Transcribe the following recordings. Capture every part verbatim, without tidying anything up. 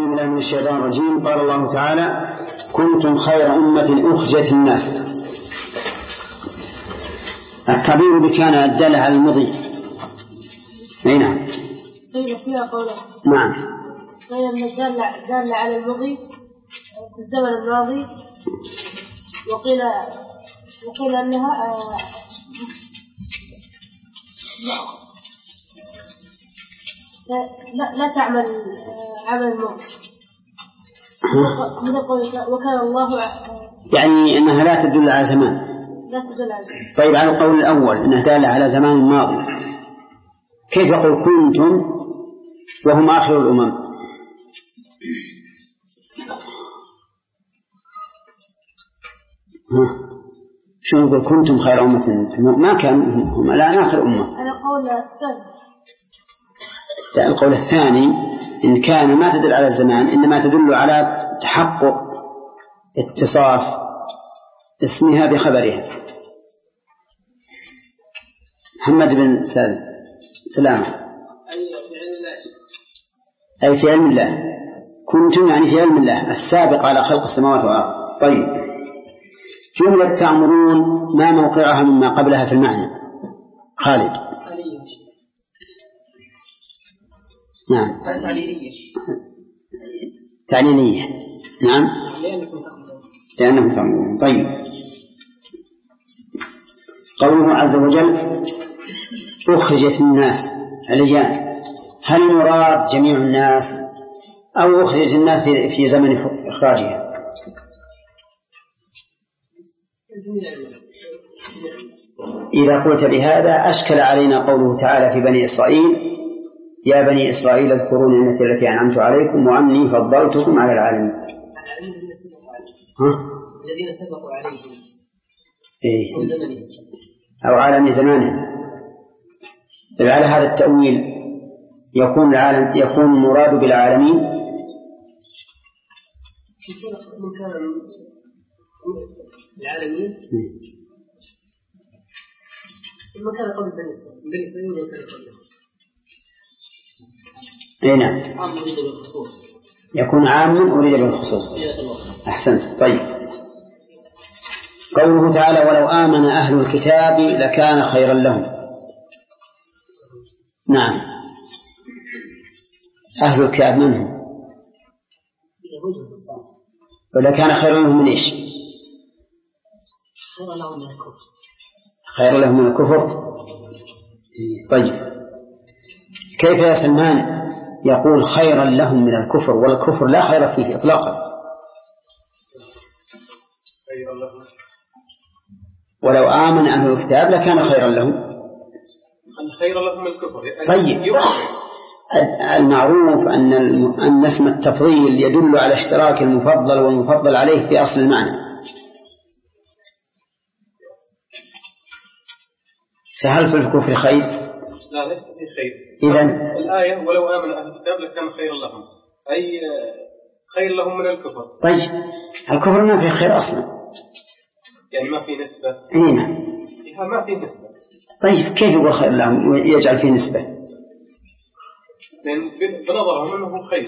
أعوذ بالله من الشيطان الرجيم. قال الله تعالى: كنتم خير أمة أخرجت للناس. التعبير بكان الدالة على المضي. أي نعم. قيل فيها قوله. نعم. قيل أن الدالة دالة على المضي في الزمن الماضي، وقيل وقيل أنها آه لا لا تعمل عمل الموت. وكان الله يعني أنها لا تدل على زمان. لا تدل على زمان. طيب، على القول الأول أنها دالة على زمان ماضي، كيف يقول كنتم وهم آخر الأمم؟ شو نقول كنتم خير أمة؟ ما كانوا هم الآن آخر أمة. على قول الثاني. القول الثاني إن كان ما تدل على الزمان، إنما تدل على تحقق اتصاف اسمها بخبرها. محمد بن سلامة. أي في علم الله. كنتم يعني في علم الله السابق على خلق السماوات والأرض. طيب، جملة تأمرون ما موقعها مما قبلها في المعنى؟ خالد. نعم. تعليلية. تعليلية. نعم. لأنكم تأمرون. طيب، قوله عز وجل أخرجت الناس عليان، هل مراد جميع الناس أو أخرجت الناس في زمن إخراجها؟ إذا قلت بهذا أشكل علينا قوله تعالى في بني إسرائيل: يا بني إسرائيل اذكروا نعمتي التي أنعمت عليكم وأني فضلتكم على العالمين. الذين سبقوا عليهم إيه؟ أو زمنهم أو عالم زمانهم. على هذا التأويل يكون العالم يكون المراد بالعالمين من كان العالمين من كان قبل بني إسرائيل بني إسرائيل من كان قبل. أي نعم، يكون عام أريد بالخصوص. أحسنت. طيب، قوله تعالى: ولو آمن أهل الكتاب لكان خيرا لهم. نعم، أهل الكتاب من هم؟ ولكان خيرا لهم من إيش؟ خيرا لهم من الكفر. خيرا لهم من الكفر. طيب، كيف يا سلمان يقول خيرا لهم من الكفر والكفر لا خير فيه إطلاقا؟ ولو آمن أهل الكتاب لكان خيرا لهم. خيرا لهم من الكفر. طيب، المعروف أن أن اسم التفضيل يدل على اشتراك المفضل والمفضل عليه في أصل المعنى، فهل في الكفر خير؟ لا، ليس في خير. إذن الآية ولو آمن أهل الكتاب لكان خيرا لهم، أي خير لهم من الكفر. طيب، الكفر ما فيه خير أصلا، يعني ما فيه نسبة. إيه نعم، ما فيه نسبة. طيب، كيف يقول خير لهم ويجعل فيه نسبة؟ لأن بنظرهم أنه خير.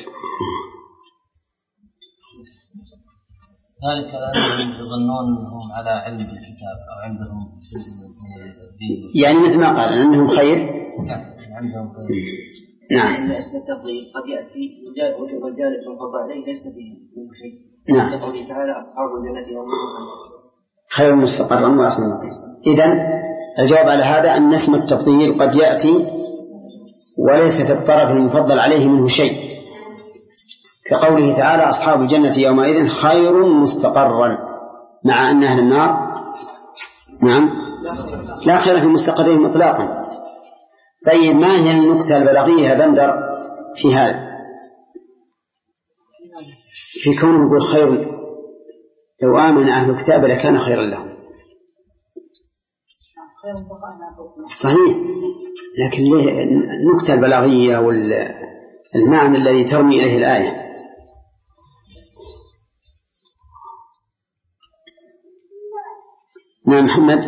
ذلك لأنهم يظنون أنهم على علم بالكتاب أو عندهم الدين، يعني مثل ما قال أنهم خير. عندهم خير. نعم. اسم التفضيل قد يأتي وجالب القضاء عليه ليس فيه شيء. نعم. يقول تعالى: أصحاب الجنة يوم خير مستقرا وأحسن مقيلا. إذن الجواب على هذا أن اسم التفضيل قد يأتي وليس في الطرف المفضل عليه منه شيء، كقوله تعالى: أصحاب الجنة يومئذ خير مستقرا، مع أن أهل النار نعم لا خير في مستقرهم إطلاقا. طيب، ما هي النكتة البلاغية بندر في هذا، في كونه يقول خير لو آمن أهل الكتاب لكان خيرا لهم؟ صحيح، لكن النكتة البلاغية والمعنى الذي ترمي إليه الآية. نعم محمد.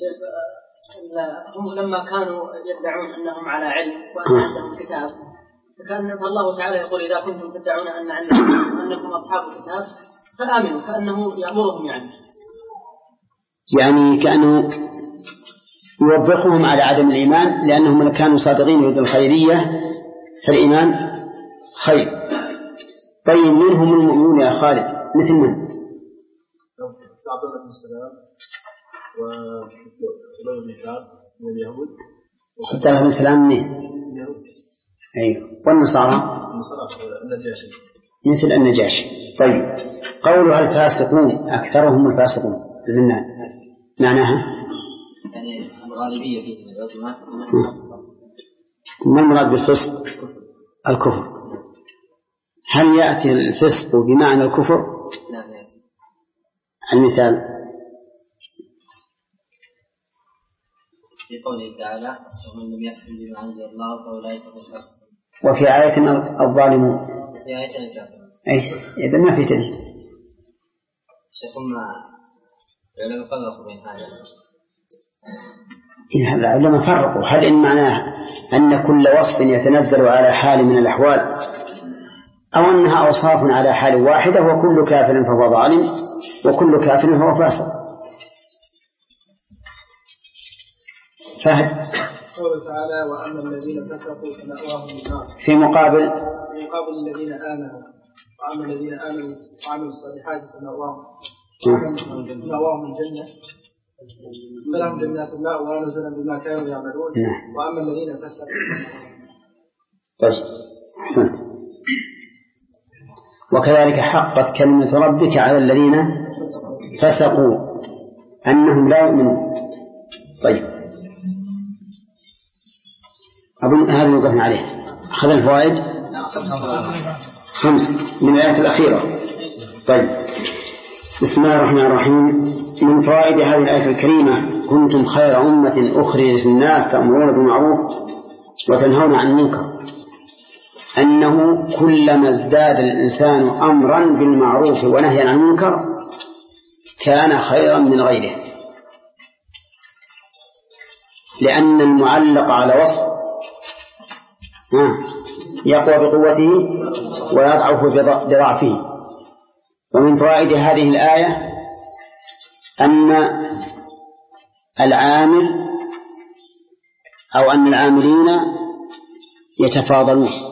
هم لما كانوا يدعون أنهم على علم وأن عندهم كتاب، كأن الله تعالى يقول إذا كنتم تدعون أن أنكم أصحاب الكتاب فآمنوا، كأنه يأمرهم يعني يعني كأنه يوبخهم على عدم الإيمان لأنهم كانوا صادقين يريد الخيرية فالإيمان خير. طيب منهم المؤمنون يا خالد مثل من؟ عبد الله بن سلام وأبي بن كعب من اليهود. عبد الله بن سلام منين؟ أيوه. والنصارى؟ النصارى النجاشي مثل النجاشي. طيب قولها الفاسقون أكثرهم الفاسقون ذنان معناها يعني الغالبية فيه ما المراد بالفسق؟ الكفر. هل يأتي الفسق بمعنى الكفر؟ لا. المثال في قوله تعالى ومن لم يحكم بما أنزل الله فأولئك هم الفاسقون. وفي آية الظالمون. في آية الكافرون. أي إذا ما في تدليل. شيخنا العلماء فرقوا بين هذا. إن العلماء فرقوا هل إن معناه أن كل وصف يتنزل على حال من الأحوال أو أنها أوصاف على حال واحدة وكل كافر فهو ظالم وكل كافر فهو فاسق. فهد قوله تعالى وأما الذين فسقوا فمأواهم النار في مقابل في مقابل الذين آمنوا وأما الذين آمنوا وعملوا الصالحات فمأواهم مأواهم الجنة فلهم جنات الماء ونزلا بما كانوا يعملون. وأما الذين فسقوا. طيب أحسنت. وكذلك حقت كلمة ربك على الذين فسقوا أنهم لا يؤمنون. طيب أظن هذا يوقفنا عليه. أخذ الفوائد خمس من الآية الأخيرة. طيب بسم الله الرحمن الرحيم. من فوائد هذه الآية الكريمة كنتم خير أمة أخرجت للناس تأمرون بالمعروف وتنهون عن المنكر أنه كلما ازداد الإنسان أمرا بالمعروف ونهيا عن المنكر كان خيرا من غيره، لأن المعلق على وصف يقوى بقوته ويضعف بضعفه. ومن فوائد هذه الآية أن العامل أو أن العاملين يتفاضلون.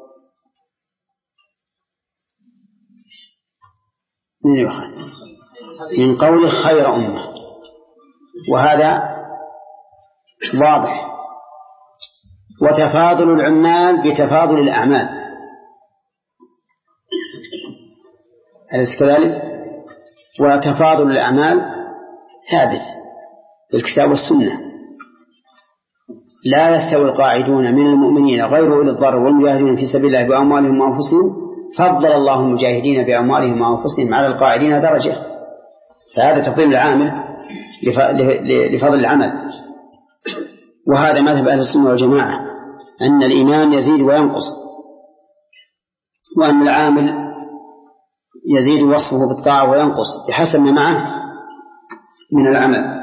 من قول خير أمة، وهذا واضح. وتفاضل العمال بتفاضل الأعمال، أليس كذلك؟ وتفاضل الأعمال ثابت بالكتاب والسنة. لا يستوي القاعدون من المؤمنين غير أولي الضرر والمجاهدين في سبيل الله بأموالهم وأنفسهم فضل الله المجاهدين بأموالهم وأنفسهم على القاعدين درجة. فهذا تفضيل العامل لفضل العمل. وهذا مذهب أهل السنة والجماعة أن الإيمان يزيد وينقص، وأن العامل يزيد وصفه بالطاعة وينقص بحسب ما معه من العمل.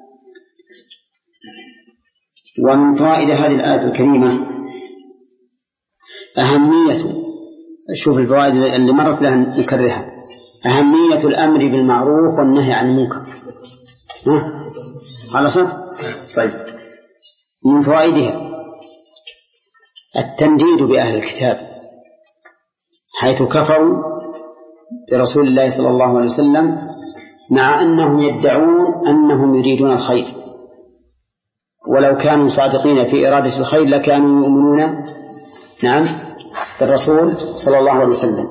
ومن فوائد هذه الآية الكريمة أهمية، شوف الفوائد اللي مرت لها نكررها، أهمية الأمر بالمعروف والنهي عن المنكر. خلصت؟ طيب من فوائدها التنديد بأهل الكتاب حيث كفروا برسول الله صلى الله عليه وسلم مع أنهم يدعون أنهم يريدون الخير، ولو كانوا صادقين في إرادة الخير لكانوا يؤمنون نعم بالرسول صلى الله عليه وسلم.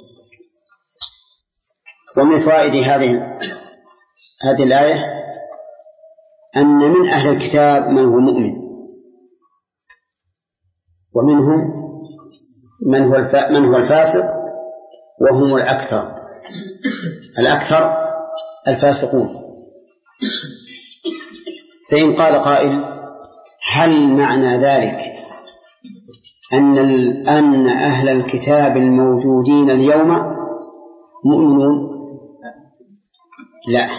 ومن فوائد هذه هذه الآية أن من أهل الكتاب من هو مؤمن، ومنهم من هو من هو الفاسق، وهم الأكثر الأكثر الفاسقون. فإن قال قائل هل معنى ذلك أن أن أهل الكتاب الموجودين اليوم مؤمنون؟ لا،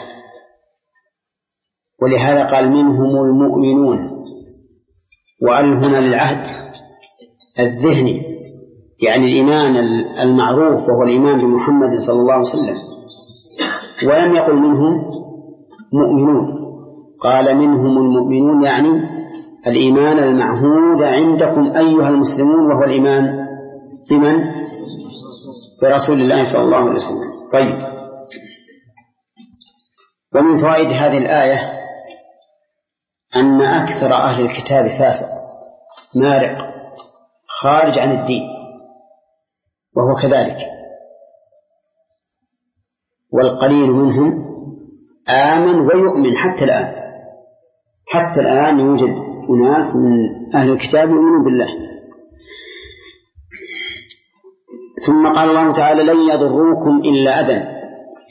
ولهذا قال منهم المؤمنون، وأل هنا للعهد الذهني يعني الإيمان المعروف وهو الإيمان بمحمد صلى الله عليه وسلم. ولم يقل منهم مؤمنون، قال منهم المؤمنون، يعني الإيمان المعهود عندكم أيها المسلمون، وهو الإيمان بمن؟ برسول الله صلى الله عليه وسلم. طيب، ومن فوائد هذه الآية أن أكثر أهل الكتاب فاسق مارق خارج عن الدين، وهو كذلك، والقليل منهم آمن ويؤمن حتى الآن. حتى الآن يوجد أناس من أهل الكتاب يؤمنون بالله. ثم قال الله تعالى: لن يضروكم إلا أذى.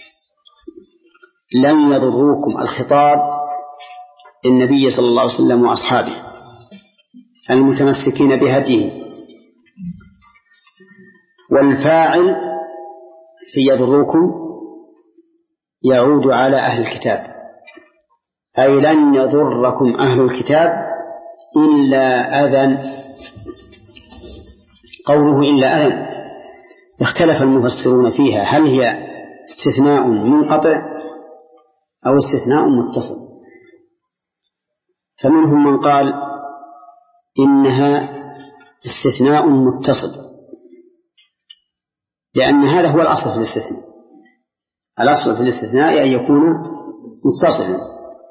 لن يضروكم، الخطاب للنبي صلى الله عليه وسلم وأصحابه المتمسكين بهديه، والفاعل في يضروكم يعود على أهل الكتاب، أي لن يضركم أهل الكتاب إلا أذى. قوله إلا أذى اختلف المفسرون فيها، هل هي استثناء منقطع أو استثناء متصل؟ فمنهم من قال إنها استثناء متصل، لأن هذا هو الأصل في الاستثناء. الأصل في الاستثناء أن يكون متصلا،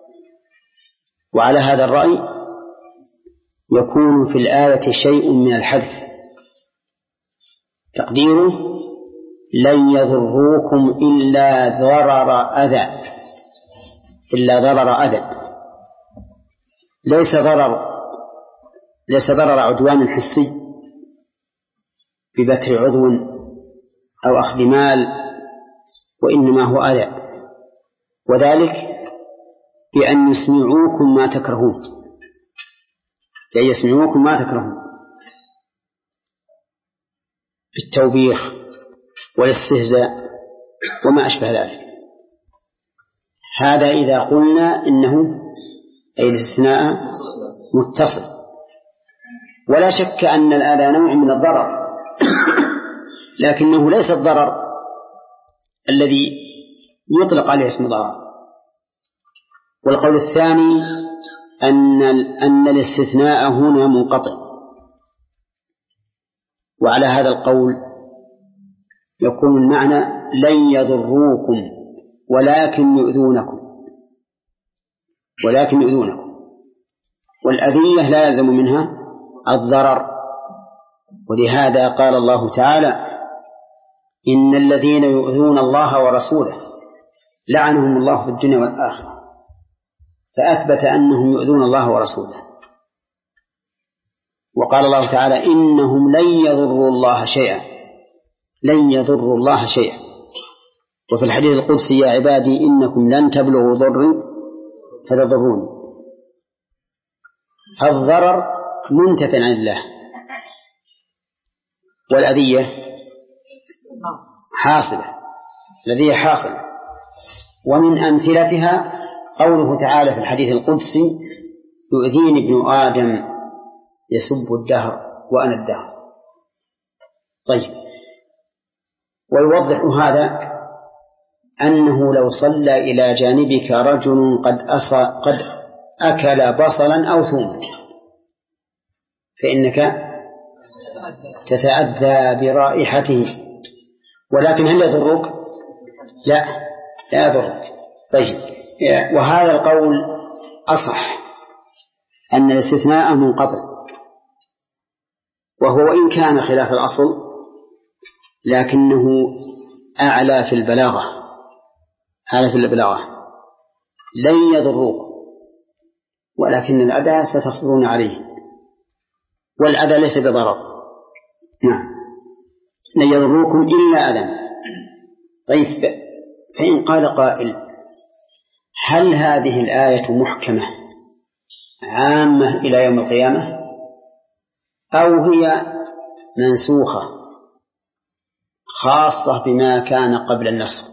وعلى هذا الرأي يكون في الآية شيء من الحذف، تقديره: لن يضروكم إلا ضرر أذى. إلا ضرر أذى، ليس ضرر ليس ضرر عدوان حسي ببتر عضو أو أخذ مال، وإنما هو أذى، وذلك بأن يسمعوكم ما تكرهون، بأن يسمعوكم ما تكرهون بالتوبيخ والاستهزاء وما أشبه ذلك. هذا إذا قلنا إنه أي الاستثناء متصل. ولا شك أن الأذى نوع من الضرر، لكنه ليس الضرر الذي يطلق عليه اسم ضرر. والقول الثاني أن أن الاستثناء هنا منقطع، وعلى هذا القول يكون المعنى لن يضروكم ولكن يؤذونكم، ولكن يؤذونكم، والأذية لا يلزم منها الضرر. ولهذا قال الله تعالى: إن الذين يؤذون الله ورسوله لعنهم الله في الدنيا والآخرة، فأثبت أنهم يؤذون الله ورسوله. وقال الله تعالى: إنهم لن يضروا الله شيئا، لن يضروا الله شيئا. وفي الحديث القدسي: يا عبادي إنكم لن تبلغوا ضري فتضروني. الضرر منتف عن الله، والأذية حاصلة، الأذية حاصلة. ومن أمثلتها قوله تعالى في الحديث القدسي: يؤذيني ابن آدم يسب الدهر وأنا الدهر. طيب، ويوضح هذا أنه لو صلى إلى جانبك رجل قد, قد أكل بصلا أو ثوما فإنك تتأذى برائحته، ولكن هل يضرك؟ لا، لا يضرك. طيب، وهذا القول أصح، أن الاستثناء منقطع، وهو إن كان خلاف الأصل لكنه أعلى في البلاغة، أعلى في البلاغة. لن يضروك ولكن الأذى ستصبرون عليه، والأذى ليس بضرر. نعم، لن يضروكم إلا أذى. طيب، فإن قال قائل: هل هذه الآية محكمة عامة إلى يوم القيامة أو هي منسوخة خاصة بما كان قبل النسخ؟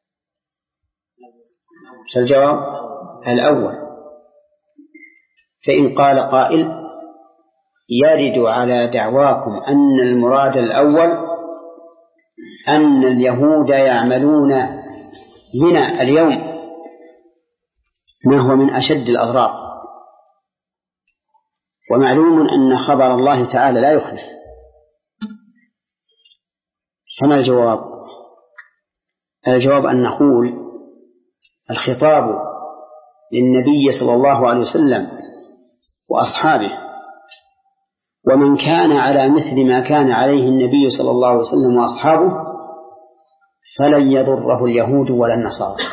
فالجواب الأول. فإن قال قائل: يرد على دعواكم أن المراد الأول أن اليهود يعملون بنا اليوم ما هو من أشد الأضرار، ومعلوم أن خبر الله تعالى لا يخلف. فما الجواب؟ الجواب أن نقول الخطاب للنبي صلى الله عليه وسلم وأصحابه ومن كان على مثل ما كان عليه النبي صلى الله عليه وسلم وأصحابه، فلن يضره اليهود ولا النصارى.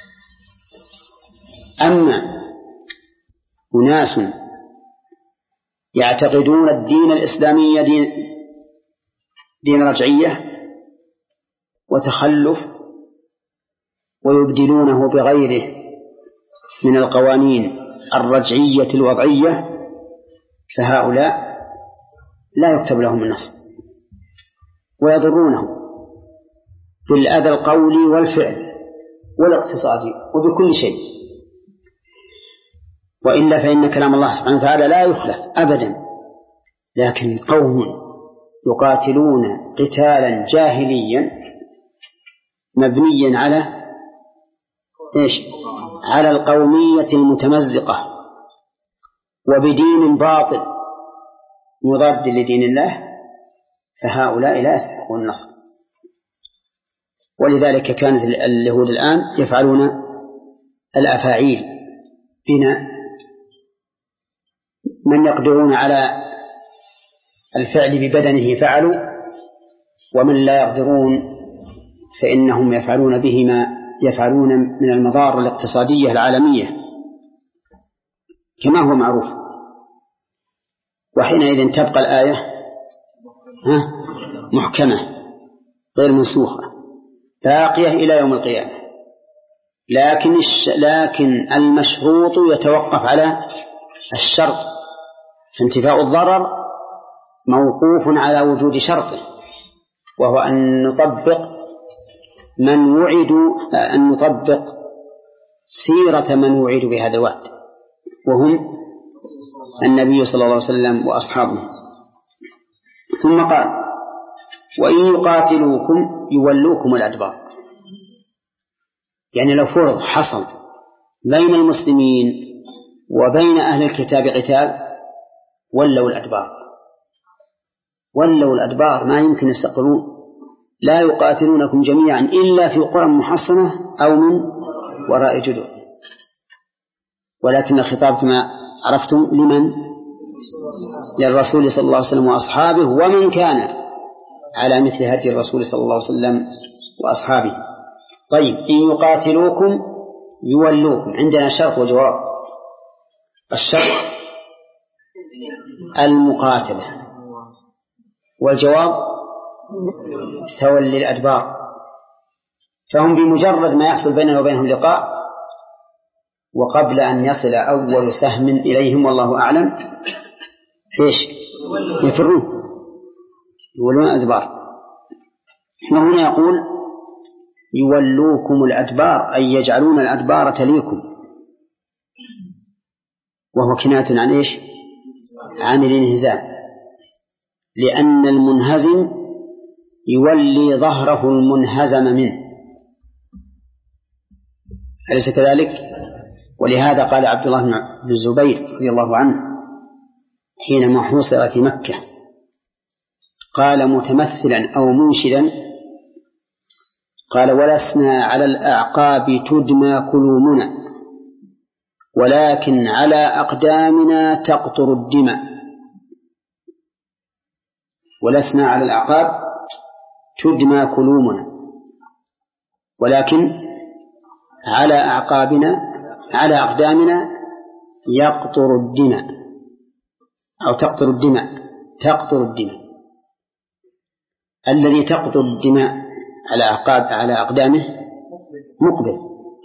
أما أناس يعتقدون الدين الإسلامي دين, دين رجعية وتخلف ويبدلونه بغيره من القوانين الرجعية الوضعية، فهؤلاء لا يكتب لهم النصر ويضرونه بالأذى القولي والفعل والاقتصادي وبكل شيء. وإلا فإن كلام الله سبحانه وتعالى لا يخلف أبدا. لكن قوم يقاتلون قتالا جاهليا مبنيا على إيش؟ على القومية المتمزقة وبدين باطل مضاد لدين الله، فهؤلاء لا يستحقون النصر. ولذلك كانت اليهود الآن يفعلون الأفاعيل بنا، من يقدرون على الفعل ببدنه فعلوا، ومن لا يقدرون فإنهم يفعلون به ما يفعلون من المضار الاقتصادية العالمية كما هو معروف. وحينئذ تبقى الآية ها محكمة غير منسوخة باقية إلى يوم القيامة. لكن لكن المشروط يتوقف على الشرط، فانتفاء الضرر موقوف على وجود شرطه، وهو أن نطبق من وعدوا أن نطبق سيرة من وعدوا بهذا الوعد، وهم النبي صلى الله عليه وسلم وأصحابه. ثم قال: وإن يقاتلوكم يولوكم الأدبار. يعني لو فرض حصل بين المسلمين وبين أهل الكتاب قتال ولوا الأدبار، ولوا الأدبار، ما يمكن يستقرون، لا يقاتلونكم جميعا إلا في قرى محصنة أو من وراء جدر. ولكن الخطاب كما عرفتم لمن؟ للرسول صلى الله عليه وسلم وأصحابه ومن كان على مثل هدي الرسول صلى الله عليه وسلم وأصحابه. طيب، إن يقاتلوكم يولوكم، عندنا شرط وجواب. الشرط المقاتلة، والجواب تولي الأدبار. فهم بمجرد ما يحصل بيننا وبينهم لقاء وقبل أن يصل أول سهم إليهم والله أعلم إيش يفرون، يولون الأدبار. هنا يقول يولوكم الأدبار، أي يجعلون الأدبار تليكم، وهو كناية عن إيش؟ عن الانهزام، لأن المنهزم يولي ظهره المنهزم منه، أليس كذلك؟ ولهذا قال عبد الله بن الزبير رضي الله عنه حينما حوصر في مكة، قال متمثلا أو منشدا، قال: ولسنا على الأعقاب تدمى كلومنا، ولكن على أقدامنا تقطر الدماء. ولسنا على الأعقاب تدمى كلومنا، ولكن على أعقابنا على أقدامنا يقطر الدماء، أو تقطر الدماء تقطر الدماء. الذي تقطر الدماء على أعقاب على أقدامه مقبل،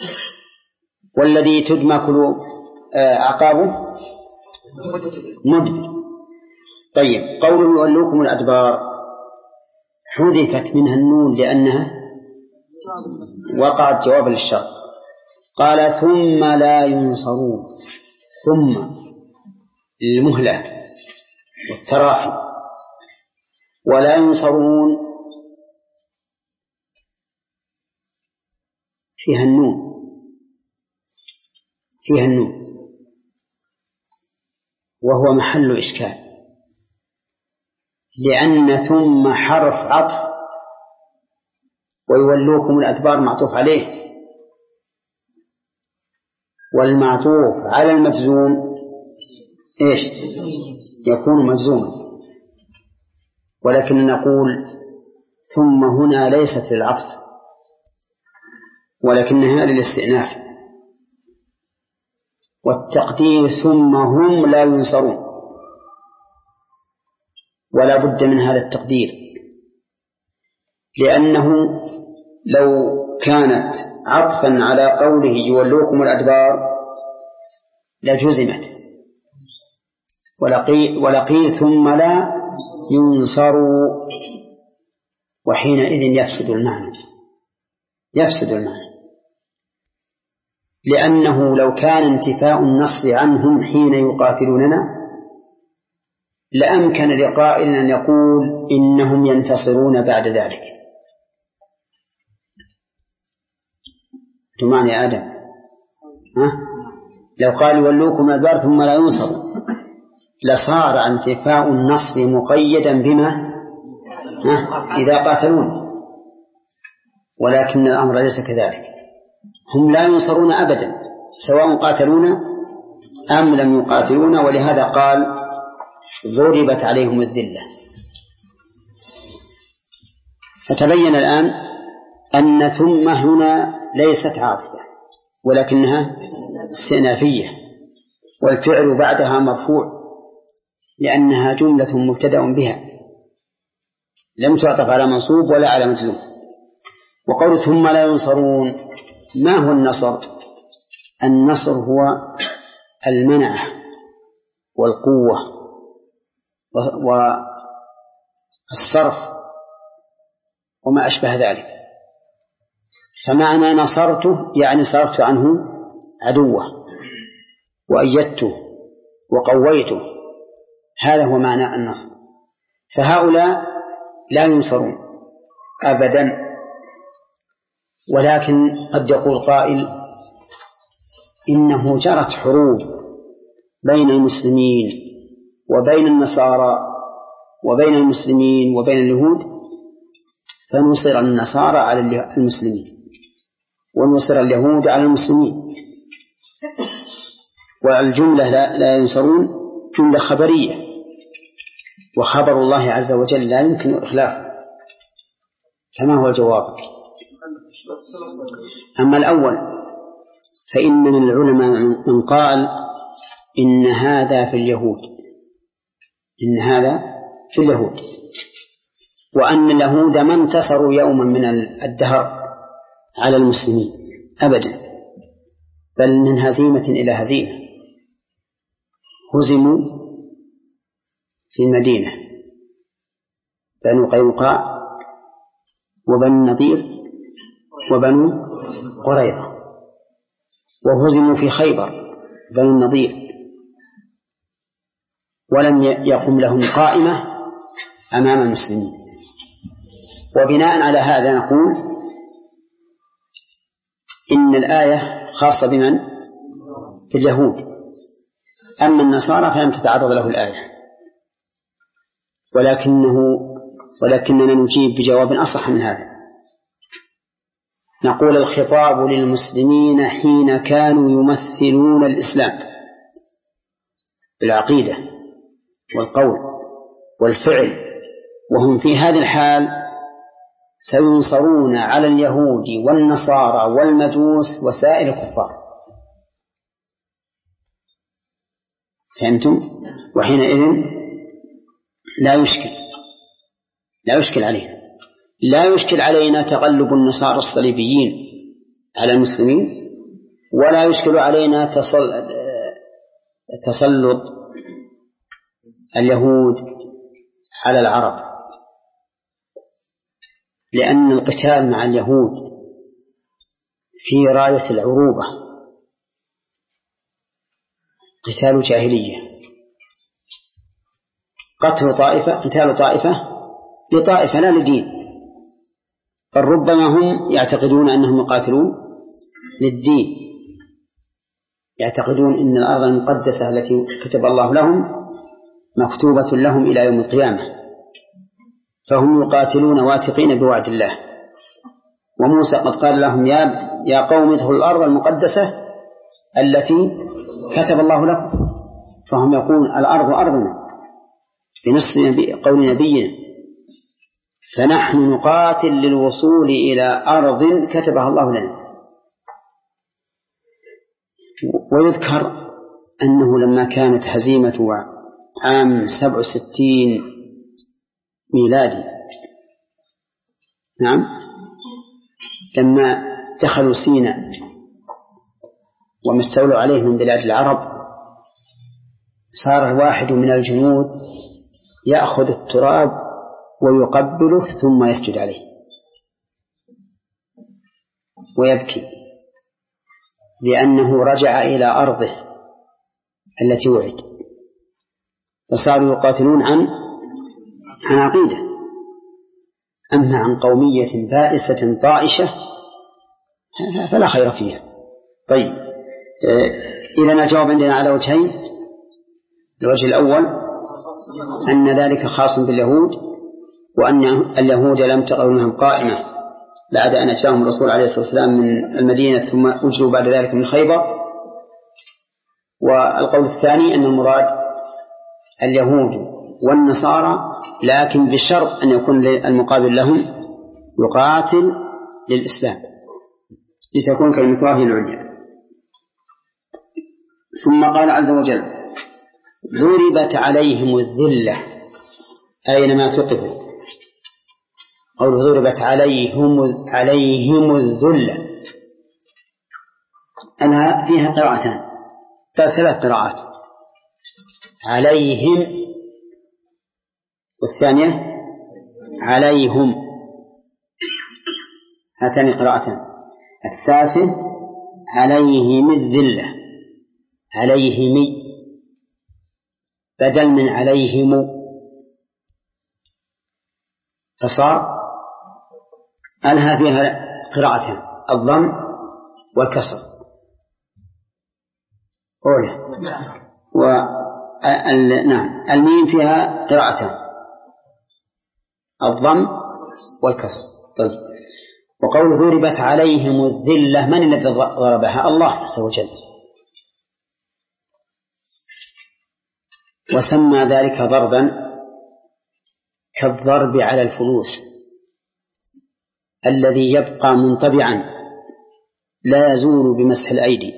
والذي تدمى كل أعقابه مدبر. طيب، قوله يولوكم الأدبار حذفت منها النون لأنها وقعت جوابا للشرط. قال: ثم لا ينصرون، ثم المهلة والتراحم. ولا ينصرون فيها النون فيها النون وهو محل إشكال، لأن ثم حرف عطف، ويولوكم الأدبار معطوف عليه، والمعطوف على المجزوم إيش يكون مجزوما. ولكن نقول ثم هنا ليست للعطف ولكنها للاستئناف، والتقدير ثم هم لا ينصرون، ولا بد من هذا التقدير، لأنه لو كانت عطفا على قوله يولوكم الأدبار لجزمت، ولقيل, ولقيل ثم لا ينصروا، وحينئذ يفسد المعنى يفسد المعنى لأنه لو كان انتفاء النص عنهم حين يقاتلوننا لأمكن لقائل أن يقول إنهم ينتصرون بعد ذلك. تمعني يا آدم ها؟ لو قال يولوكم الأدبار ثم لا ينصروا لصار انتفاء النص مقيدا بما ها؟ إذا قاتلون، ولكن الأمر ليس كذلك، هم لا ينصرون أبدا سواء قاتلونا أم لم يقاتلونا، ولهذا قال ضربت عليهم الذلة. فتبين الآن أن ثم هنا ليست عاطفة ولكنها استئنافية، والفعل بعدها مرفوع لأنها جملة مبتدأ بها لم تعطف على منصوب ولا على مجزوم. وقول ثم لا ينصرون، ما هو النصر؟ النصر هو المنعة والقوة والصرف وما أشبه ذلك. فمعنى نصرته يعني صرفت عنه عدوه وأيدته وقويته، هذا هو معنى النصر. فهؤلاء لا ينصرون أبدا. ولكن قد يقول قائل إنه جرت حروب بين المسلمين وبين النصارى وبين المسلمين وبين اليهود، فنصر النصارى على المسلمين ونصر اليهود على المسلمين، والجملة لا ينصرون جملة خبرية، وخبر الله عز وجل لا يمكن إخلافه. فما هو الجواب؟ أما الأول فإن من العلماء من قال إن هذا في اليهود إن هذا في اليهود وأن اليهود ما انتصروا يوما من الدهر على المسلمين أبدا، بل من هزيمة إلى هزيمة. هزموا في المدينة بنو قينقاع وبنو النضير وبنو قريظة، وهزموا في خيبر بنو النضير، ولم يقم لهم قائمة أمام المسلمين. وبناء على هذا نقول إن الآية خاصة بمن؟ في اليهود. أما النصارى فلم تتعرض له الآية، ولكنه ولكننا نجيب بجواب أصح من هذا. نقول الخطاب للمسلمين حين كانوا يمثلون الإسلام بالعقيدة والقول والفعل، وهم في هذه الحال سينصرون على اليهود والنصارى والمجوس وسائر الكفار. فهمتم؟ وحينئذ لا يشكل لا يشكل علينا لا يشكل علينا تغلب النصارى الصليبيين على المسلمين، ولا يشكل علينا تسلط اليهود على العرب، لأن القتال مع اليهود في راية العروبة قتال جاهلية، قتل طائفة قتال طائفة لطائفة لا لدين، بل ربما هم يعتقدون أنهم يقاتلون للدين، يعتقدون أن الأرض المقدسة التي كتب الله لهم مكتوبة لهم إلى يوم القيامة، فهم يقاتلون واثقين بوعد الله. وموسى قد قال لهم يا يا قوم ادخلوا الأرض المقدسة التي كتب الله لكم، فهم يقولون الأرض أرضنا بنص قول نبينا، فنحن نقاتل للوصول إلى أرض كتبها الله لنا. ويذكر أنه لما كانت هزيمة عام سبع وستين ميلادي، نعم، لما دخلوا سيناء وما استولوا عليه من بلاد العرب، صار الواحد من الجنود يأخذ التراب ويقبله ثم يسجد عليه ويبكي، لأنه رجع إلى أرضه التي وعد. فصاروا يقاتلون عن عن عقيدة، أما عن قومية بائسة طائشة فلا خير فيها. طيب، إذن الجواب عندنا على وجهين. الوجه الأول أن ذلك خاص باليهود، وأن اليهود لم تقل منهم قائمة بعد أن أتاهم الرسول عليه الصلاة والسلام من المدينة ثم أجلوا بعد ذلك من خيبر. والقول الثاني أن المراد اليهود والنصارى، لكن بشرط أن يكون المقابل لهم يقاتل للإسلام لتكون كلمة الله العليا. ثم قال عز وجل ضربت عليهم الذلة أينما ثقفوا. قوله ضربت عليهم عليهم الذلة أنها فيها قراءتان، ثلاث قراءات، عليهم والثانية عليهم، هاتان قراءتان. الثالثة عليهم الذلة، عليهم بدل من عليهم، فصار أنها فيها قراءتان، الضم والكسر أولى، نعم الميم فيها قراءتان، الضم والكسر. طيب، وقول ضربت عليهم الذلة، من الذي ضربها؟ الله عز وجل، وسمى ذلك ضربا كالضرب على الفلوس الذي يبقى منطبعا لا يزول بمسح الأيدي.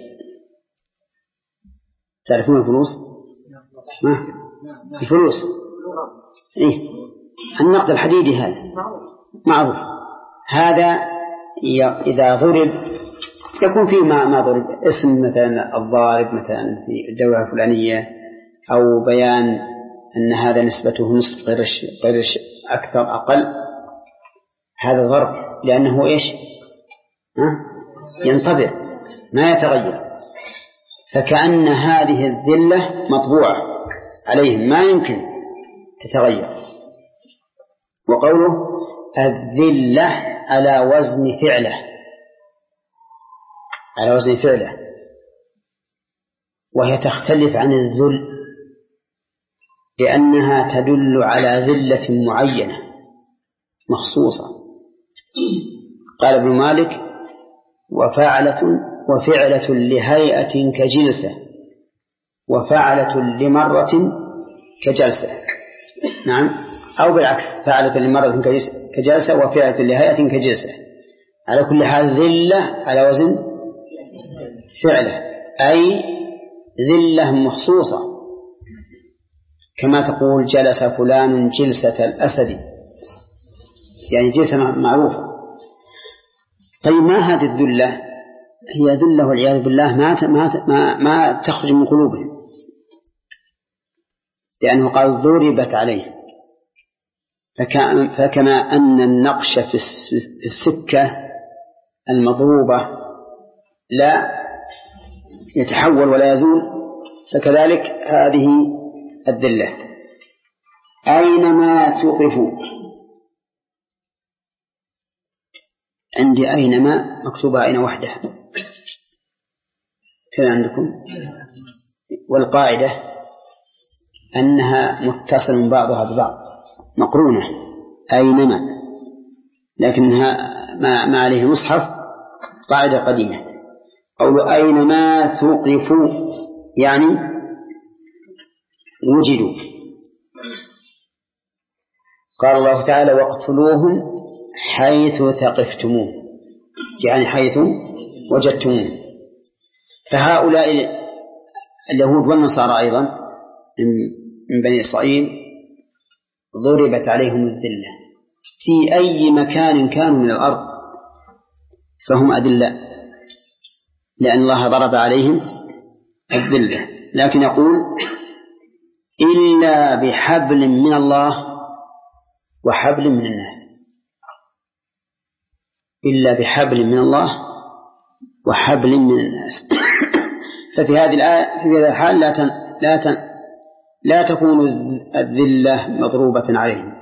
تعرفون الفلوس؟ ما الفلوس إيه؟ النقد الحديدي هذا معروف. هذا إذا ضرب يكون فيه ما ما ضرب، اسم مثلا الضارب مثلا في الدولة الفلانية، أو بيان أن هذا نسبته نصف غير غير أكثر أقل، هذا ضرب لأنه إيش؟ ها؟ ينطبع ما يتغير. فكأن هذه الذلة مطبوعة عليهم ما يمكن تتغير. وقوله الذلة على وزن فعله، على وزن فعله، وهي تختلف عن الذل لأنها تدل على ذلة معينة مخصوصة. قال ابن مالك وفعلة وفعلة لهيئة كجلسة، وفعلة لمرة كجلسة، نعم، أو بالعكس، فعلة لمرة كجلسة وفعلة لهيئة كجلسة. على كل حال ذلة على وزن فعلة، أي ذلة مخصوصة، كما تقول جلس فلان جلسة الأسد، يعني جلسة معروفة. طيب، ما هذه الذلة؟ هي ذلة والعياذ بالله ما ما ما تخرج من قلوبهم، لأنه قال ضربت عليه. فكما أن النقش في السكة المضروبة لا يتحول ولا يزول، فكذلك هذه الذلة. أينما ثقفوا. عندي أينما مكتوبة أين وحدها كذا عندكم، والقاعدة أنها متصل بعضها ببعض مقرونة أينما، لكنها ما, ما عليه مصحف قاعدة قديمة. قول أينما ثقفوا يعني وجدوا. قال الله تعالى واقتلوهم حيث ثقفتموه يعني حيث وجدتموه. فهؤلاء اليهود والنصارى أيضا من بني إسرائيل ضربت عليهم الذلة في أي مكان كانوا من الأرض فهم أذلة، لأن الله ضرب عليهم الذلة. لكن يقول إلا بحبل من الله وحبل من الناس، إلا بحبل من الله وحبل من الناس. ففي هذه الآية في هذا الحال لا تن لا تن لا تكون الذلة مضروبة عليهم.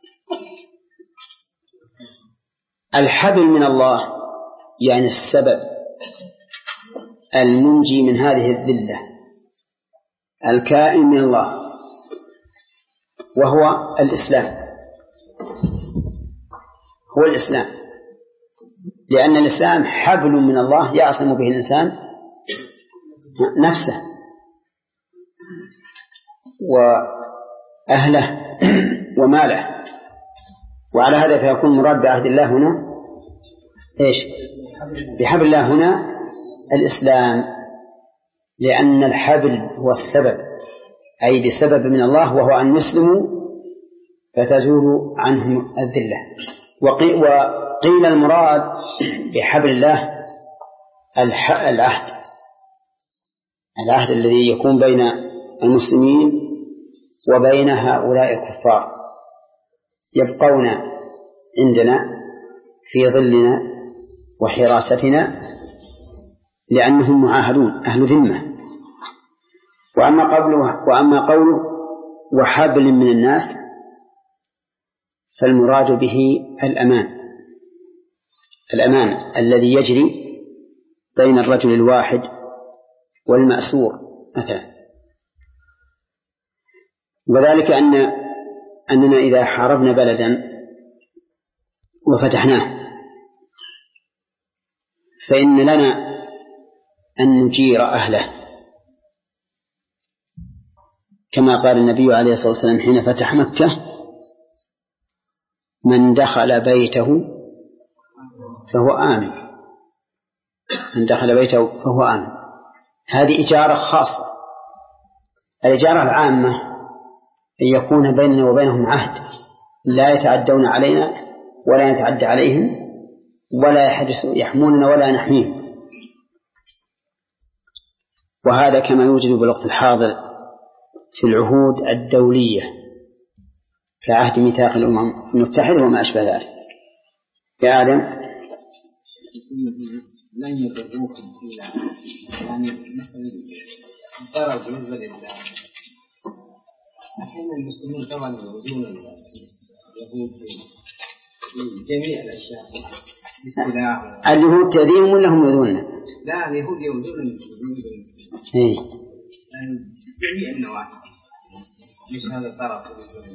الحبل من الله يعني السبب المنجي من هذه الذلة الكائن من الله، وهو الإسلام، هو الإسلام، لأن الإسلام حبل من الله يعصم به الإنسان نفسه وأهله وماله. وعلى هذا فيكون مراد بعهد الله هنا إيش؟ بحبل الله هنا الإسلام، لأن الحبل هو السبب، أي بسبب من الله وهو أن يسلموا فتزول عنهم الذلة. وقيل المراد بحبل الله العهد، العهد الذي يكون بين المسلمين وبين هؤلاء الكفار، يبقون عندنا في ظلنا وحراستنا لأنهم معاهدون أهل ذمة. وأما قوله وأما قوله وحبل من الناس فالمراد به الأمان، الأمان الذي يجري بين الرجل الواحد والمأسور مثلا. وذلك أن أننا إذا حاربنا بلدا وفتحناه فإن لنا أن نجير أهله، كما قال النبي عليه الصلاة والسلام حين فتح مكة من دخل بيته فهو آمن، من دخل بيته فهو آمن. هذه إجارة خاصة. الإجارة العامة أن يكون بيننا وبينهم عهد لا يتعدون علينا ولا يتعدى عليهم ولا يحموننا ولا نحميهم، وهذا كما يوجد بالوقت الحاضر في العهود الدولية كعهد ميثاق الأمم المتحدة وما أشبه ذلك. يا آدم لن يضروكم إلا يعني مثلا الضرر بالنسبة لله. أحيانا المسلمين طبعا يوجدون اليهود في جميع الأشياء بالسلاح. اليهود تأذيهم ولا هم يؤذوننا؟ لا اليهود يوجدون المسلمين إيه يعني جميع النواحي، مش هذا الطرف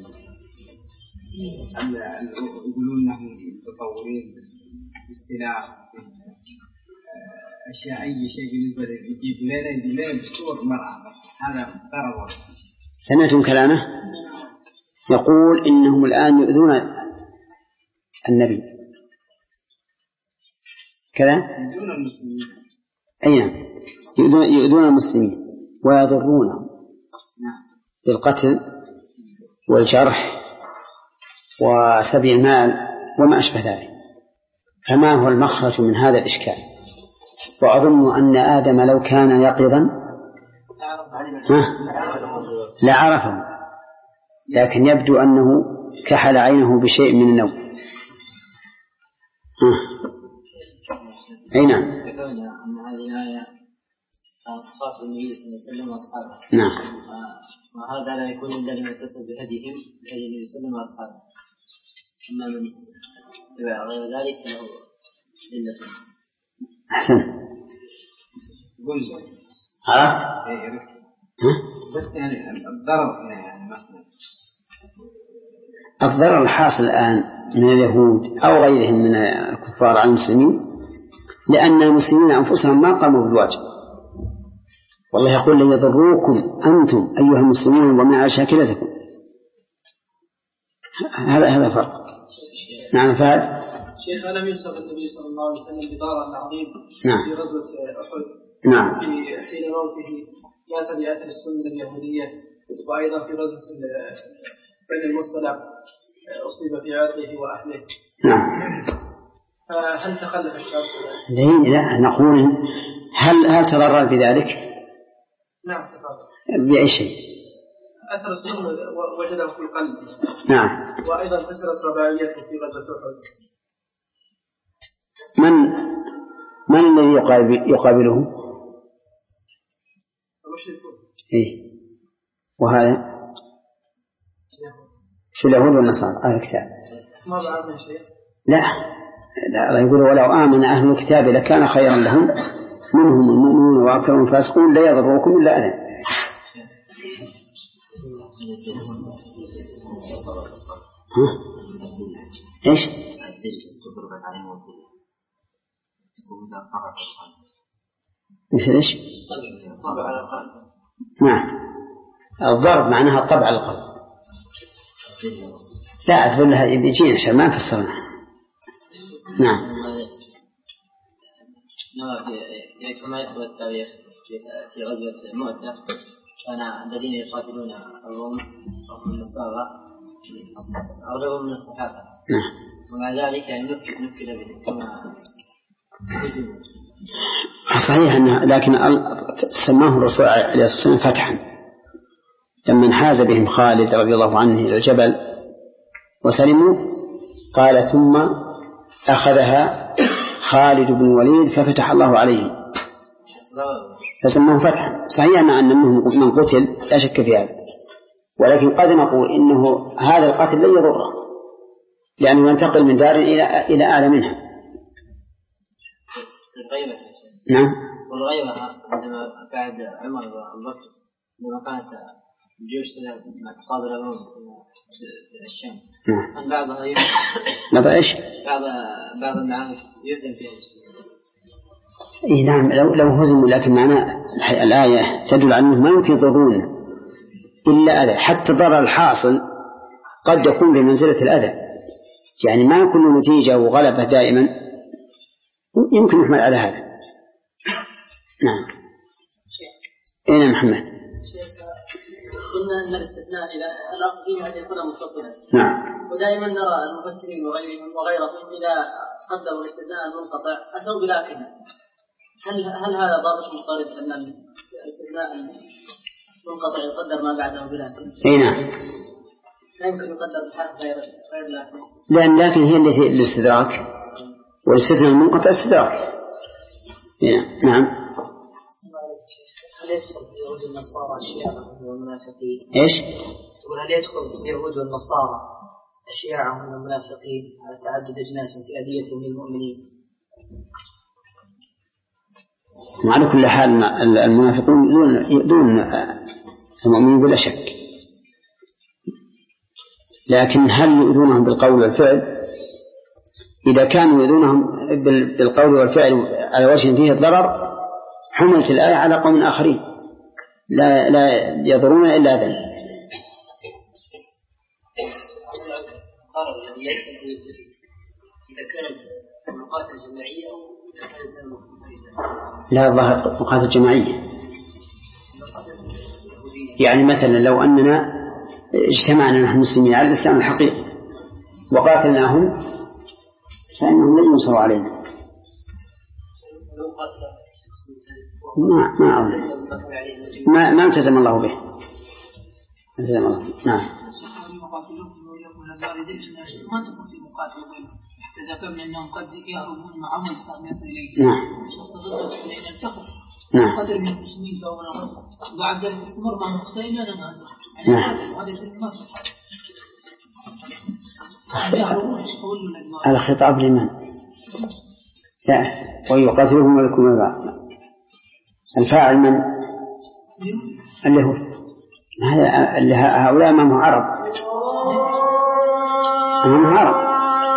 يقولون نحن متطورين بالسلاح أشياء أي شيء بالنسبة للجيب لنا يجيب لنا بصور مرأة، هذا ضرر. سمعتم كلامه يقول إنهم الآن يؤذون النبي كذا، يؤذون المسلمين. أي نعم يؤذون, يؤذون المسلمين ويضرونهم بالقتل والجرح وسبي المال وما أشبه ذلك. فما هو المخرج من هذا الإشكال؟ وأظن أن آدم لو كان يقظا لعرفه، لكن يبدو أنه كحل عينه بشيء من النوم. أي نعم. أن هذه الآية صفات النبي صلى الله عليه وسلم وأصحابه. نعم. وهذا لا يكون إلا لمن اتصل بهديهم بهدي النبي صلى الله عليه وسلم وأصحابه. أما من اتبع غير ذلك فله إلا فيه. أحسن. عرفت؟ بس يعني الضرر يعني مثلا الضرر الحاصل الآن من اليهود أو غيرهم من الكفار على المسلمين لأن المسلمين أنفسهم ما قاموا بالواجب. والله يقول لن يضروكم أنتم أيها المسلمون ومع شاكلتكم. هذا هذا فرق. نعم فهد. شيخ ألم يوصف النبي صلى الله عليه وسلم بضرر عظيم نعم. في غزوة أحد. نعم. في حين موته مات بأثر السنة اليهودية، وأيضا في غزوة بني المصطلق أصيب في عرضه وأهله. نعم. فهل تخلف الشرط؟ لا نقول هل هل تضرر بذلك؟ نعم تضرر. بأي شيء؟ أثر السنة وجده في القلب. نعم. وأيضا كسرت رباعيته في غزوة أحد. من من الذي يقابله؟ المشركون. إيه. وهذا في اليهود والنصارى أهل الكتاب. ما بعرف من شيء. لا لا يقول ولو آمن أهل الكتاب لكان خيرا لهم منهم المؤمنون وأكثرهم الفاسقون لا يضركم إلا أذى. إيش؟ مثل إيش؟ نعم. الضرب معناها الطبع على القلب. لا أقول لها يجينا عشان ما نفسرنا. نعم. كما يقول التاريخ في غزوة مؤتة كان الذين يقاتلون الروم وهم النصارى أغلبهم من الصحابة. نعم. ومع ذلك نكل نكل بهم كما هزموا. صحيح أنه لكن سماه الرسول عليه الصلاة والسلام فتحا لما انحاز بهم خالد رضي الله عنه إلى الجبل وسلموا قال ثم أخذها خالد بن الوليد ففتح الله عليه فسماه فتحا. صحيح أن من قتل لا شك في هذا، ولكن قد نقول إنه هذا القتل لا يضره لأنه ينتقل من دار إلى إلى أعلى منها. نعم. والغيبة عندما بعد عمر وأبو بكر لما كانت الجيوش تقابل الروم في الشام كان بعضها ماذا إيش؟ بعض بعض المعارك يهزم فيها إيه نعم لو لو هزموا، لكن معنى الآية تدل على أنه ما يمكن يضرون إلا أذى. حتى ضرر الحاصل قد يكون بمنزلة الأذى، يعني ما يكون نتيجة وغلبة دائما، يمكن يحمل على هذا. نعم. أين محمد؟ قلنا أن الاستثناء إلى الأصل فيه هذه يكون متصلا. نعم. ودائما نرى المفسرين وغيرهم وغيرهم إذا قدروا الاستثناء المنقطع أتوا بلكن. هل هل هذا ضابط مضطرد أن الاستثناء المنقطع يقدر ما بعده بلكن؟ أي نعم. لا يمكن يقدر بحرف غير غير لكن. لأن لكن هي التي الاستدراك والاستثناء المنقطع استدراك. نعم. هل يدخل اليهود والنصارى الشيعة والمنافقين؟ إيش؟ تقول هل يدخل اليهود والنصارى الشيعة والمنافقين على تعدد أجناس أذيتهم للمؤمنين؟ وعلى كل حال المنافقون يؤذون المؤمنين بلا شك، لكن هل يؤذونهم بالقول والفعل؟ إذا كانوا يؤذونهم بالقول والفعل على وجه فيه الضرر حملت الآية على قوم آخرين لا لا يضرون إلا أذى. إذا كانت مقاتلة جماعية أو لا ظهر مقاتلة جماعية، يعني مثلا لو أننا اجتمعنا نحن المسلمين على الإسلام الحقيقي وقاتلناهم فإنهم لن ينصروا علينا. ما ما أعلم. ما ما التزم الله به. التزم الله. نعم. ما تكون في مقاتلة بينهم حتى ذكرنا أنهم قد يهربون معهم الإسلام يصل إليه. نعم. شخص ضد إن التقوا نعم. قدر من المسلمين فهو بعد ذلك استمر مع المختلفين لا ننازع. نعم. الخطاب لمن؟ لا ويقاتلهم لكم البعض. الفاعل من؟ اللي هو هؤلاء أمام عرب أمام عرب.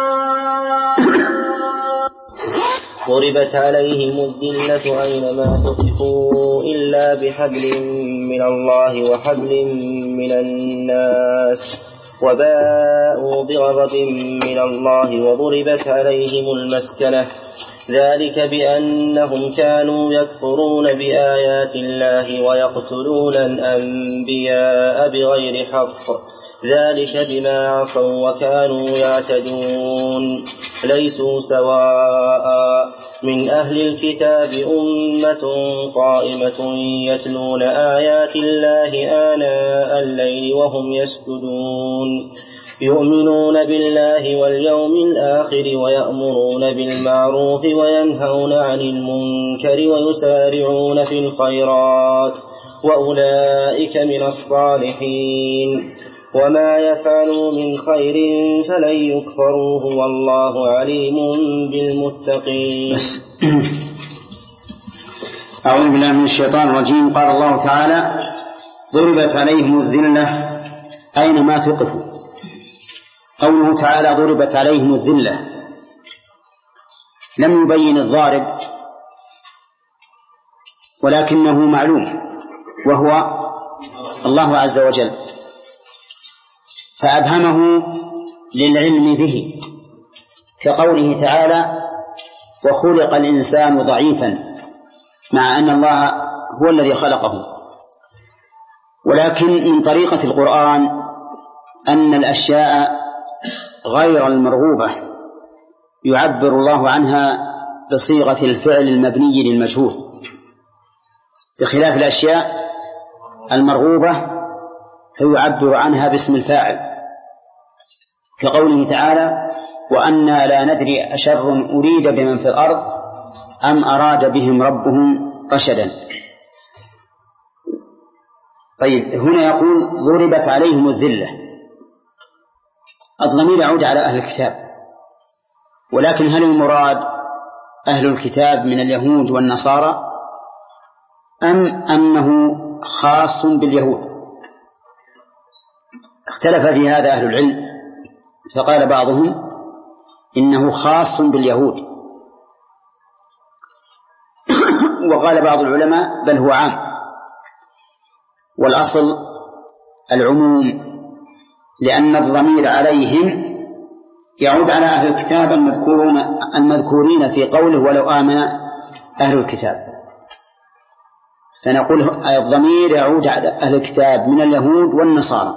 ضربت عليهم الذلة أينما ثقفوا إلا بحبل من الله وحبل من الناس وباءوا بغضب من الله وضربت عليهم المسكنة ذلك بأنهم كانوا يكفرون بآيات الله ويقتلون الأنبياء بغير حق ذلك بما عصوا وكانوا يعتدون ليسوا سواء من أهل الكتاب أمة قائمة يتلون آيات الله آناء الليل وهم يسجدون يؤمنون بالله واليوم الآخر ويأمرون بالمعروف وينهون عن المنكر ويسارعون في الخيرات وأولئك من الصالحين وما يفعلوا من خير فلن يكفروه والله عليم بالمتقين. أعوذ بالله من الشيطان الرجيم. قال الله تعالى ضربت عليهم الذلة أينما ثقفوا. قوله تعالى ضربت عليهم الذلة لم يبين الضارب ولكنه معلوم وهو الله عز وجل فأبهمه للعلم به كقوله تعالى وخلق الإنسان ضعيفا مع أن الله هو الذي خلقه. ولكن من طريقة القرآن أن الأشياء غير المرغوبة يعبر الله عنها بصيغة الفعل المبني للمجهول بخلاف الأشياء المرغوبة فيعبر عنها باسم الفاعل كقوله تعالى وأنا لا ندري أشر أريد بمن في الأرض أم أراد بهم ربهم رشدا. طيب هنا يقول ضربت عليهم الذلة. الضمير يعود على أهل الكتاب ولكن هل المراد أهل الكتاب من اليهود والنصارى أم أنه خاص باليهود؟ اختلف في هذا أهل العلم فقال بعضهم إنه خاص باليهود وقال بعض العلماء بل هو عام والأصل العموم لأن الضمير عليهم يعود على أهل الكتاب المذكورون المذكورين في قوله ولو آمن أهل الكتاب فنقول الضمير يعود على أهل الكتاب من اليهود والنصارى.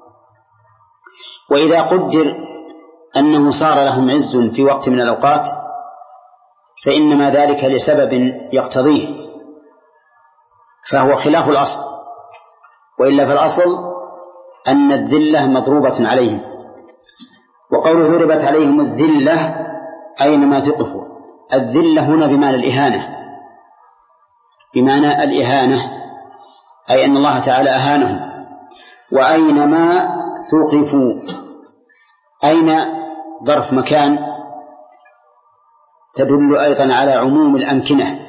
وإذا قدر أنه صار لهم عز في وقت من الأوقات فإنما ذلك لسبب يقتضيه فهو خلاف الأصل وإلا فالأصل أن الذلة مضروبة عليهم. وقوله ضربت عليهم الذلة أينما ثقفوا الذلة هنا بمعنى الإهانة بمعنى الإهانة أي أن الله تعالى أهانهم. وأينما ثقفوا أين ظرف مكان تدل أيضا على عموم الأمكنة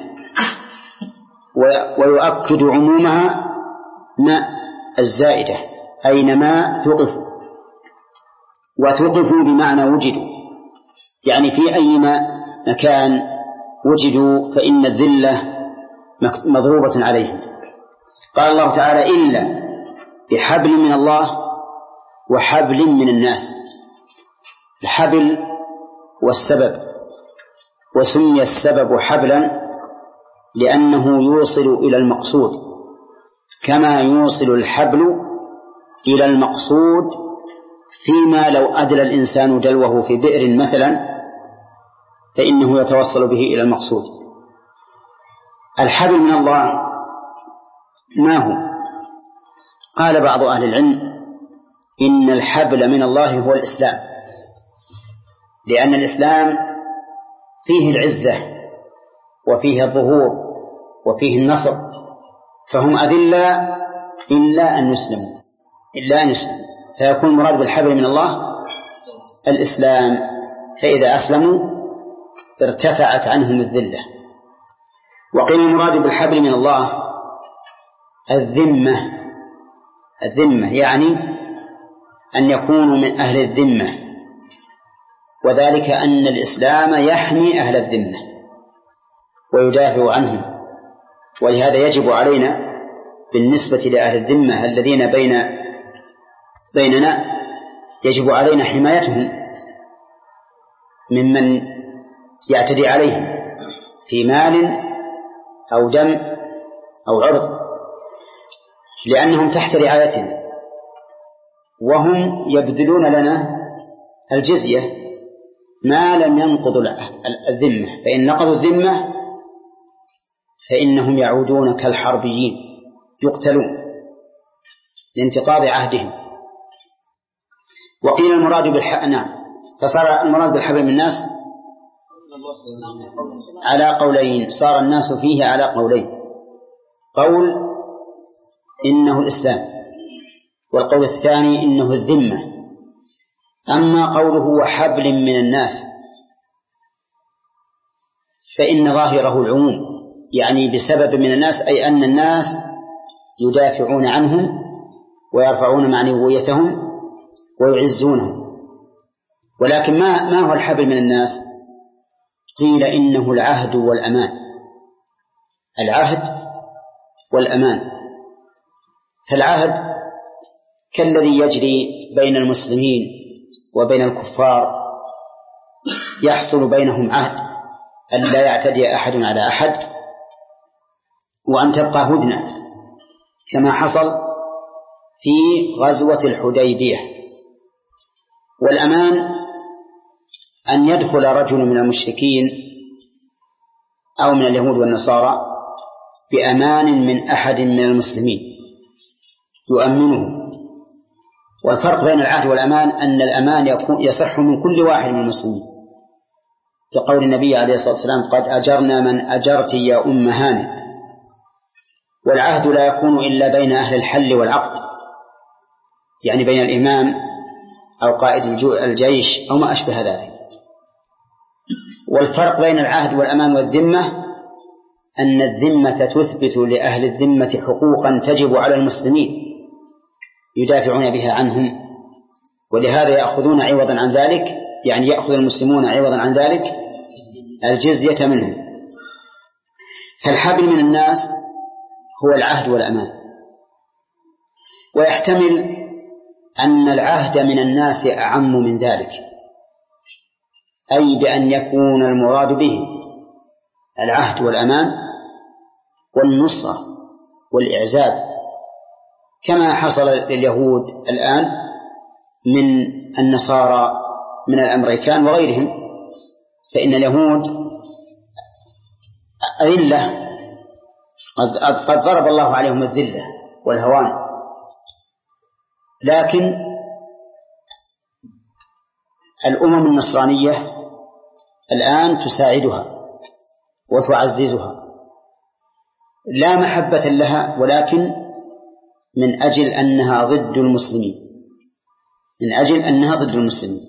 ويؤكد عمومها ما الزائدة أينما ثقفوا وثقفوا بمعنى وجدوا يعني في أي مكان وجدوا فإن الذلة مضروبة عليهم. قال الله تعالى إلا بحبل من الله وحبل من الناس. الحبل والسبب وسمي السبب حبلا لأنه يوصل إلى المقصود كما يوصل الحبل إلى المقصود فيما لو أدلى الإنسان دلوه في بئر مثلا فإنه يتوصل به إلى المقصود. الحبل من الله ما هو؟ قال بعض أهل العلم إن الحبل من الله هو الإسلام لأن الإسلام فيه العزة وفيه الظهور وفيه النصر، فهم أذلة إلا أن يسلموا إلا أن يسلموا فيكون المراد بالحبل من الله الإسلام، فإذا أسلموا ارتفعت عنهم الذلة. وقيل المراد بالحبل من الله الذمة الذمة يعني أن يكونوا من أهل الذمة، وذلك أن الإسلام يحمي أهل الذمة ويدافع عنهم، ولهذا يجب علينا بالنسبة لأهل الذمة الذين بين بيننا يجب علينا حمايتهم ممن يعتدي عليهم في مال أو دم أو عرض، لأنهم تحت رعايتنا وهم يبذلون لنا الجزية ما لم ينقضوا الذمة، فإن نقضوا الذمة فإنهم يعودون كالحربيين يقتلون لانتقاض عهدهم. وقيل المراد بالحبل نعم فصار المراد بالحبل من الناس على قولين، صار الناس فيه على قولين، قول إنه الإسلام، والقول الثاني إنه الذمة. أما قوله وحبل من الناس فإن ظاهره العموم، يعني بسبب من الناس أي أن الناس يدافعون عنهم ويرفعون معنويتهم ويعزونهم. ولكن ما ما هو الحبل من الناس؟ قيل إنه العهد والأمان، العهد والأمان. فالعهد كالذي يجري بين المسلمين وبين الكفار، يحصل بينهم عهد أن لا يعتدي أحد على أحد وأن تبقى هدنة، كما حصل في غزوة الحديبية. والأمان أن يدخل رجل من المشركين أو من اليهود والنصارى بأمان من أحد من المسلمين يؤمنه. والفرق بين العهد والأمان أن الأمان يكون يصح من كل واحد من المسلمين، كقول النبي عليه الصلاة والسلام قد أجرنا من أجرت يا أم هانئ. والعهد لا يكون إلا بين أهل الحل والعقد، يعني بين الإمام أو قائد الجيش أو ما أشبه ذلك. والفرق بين العهد والأمان والذمة أن الذمة تثبت لأهل الذمة حقوقا تجب على المسلمين يدافعون بها عنهم، ولهذا يأخذون عوضا عن ذلك، يعني يأخذ المسلمون عوضا عن ذلك الجزية منهم. فالحبل من الناس هو العهد والأمان. ويحتمل أن العهد من الناس أعم من ذلك، أي بأن يكون المراد به العهد والأمان والنصرة والإعزاز، كما حصل لليهود الآن من النصارى من الأمريكان وغيرهم. فإن اليهود أذلة قد ضرب الله عليهم الذلة والهوان، لكن الأمم النصرانية الآن تساعدها وتعززها لا محبة لها، ولكن من أجل أنها ضد المسلمين من أجل أنها ضد المسلمين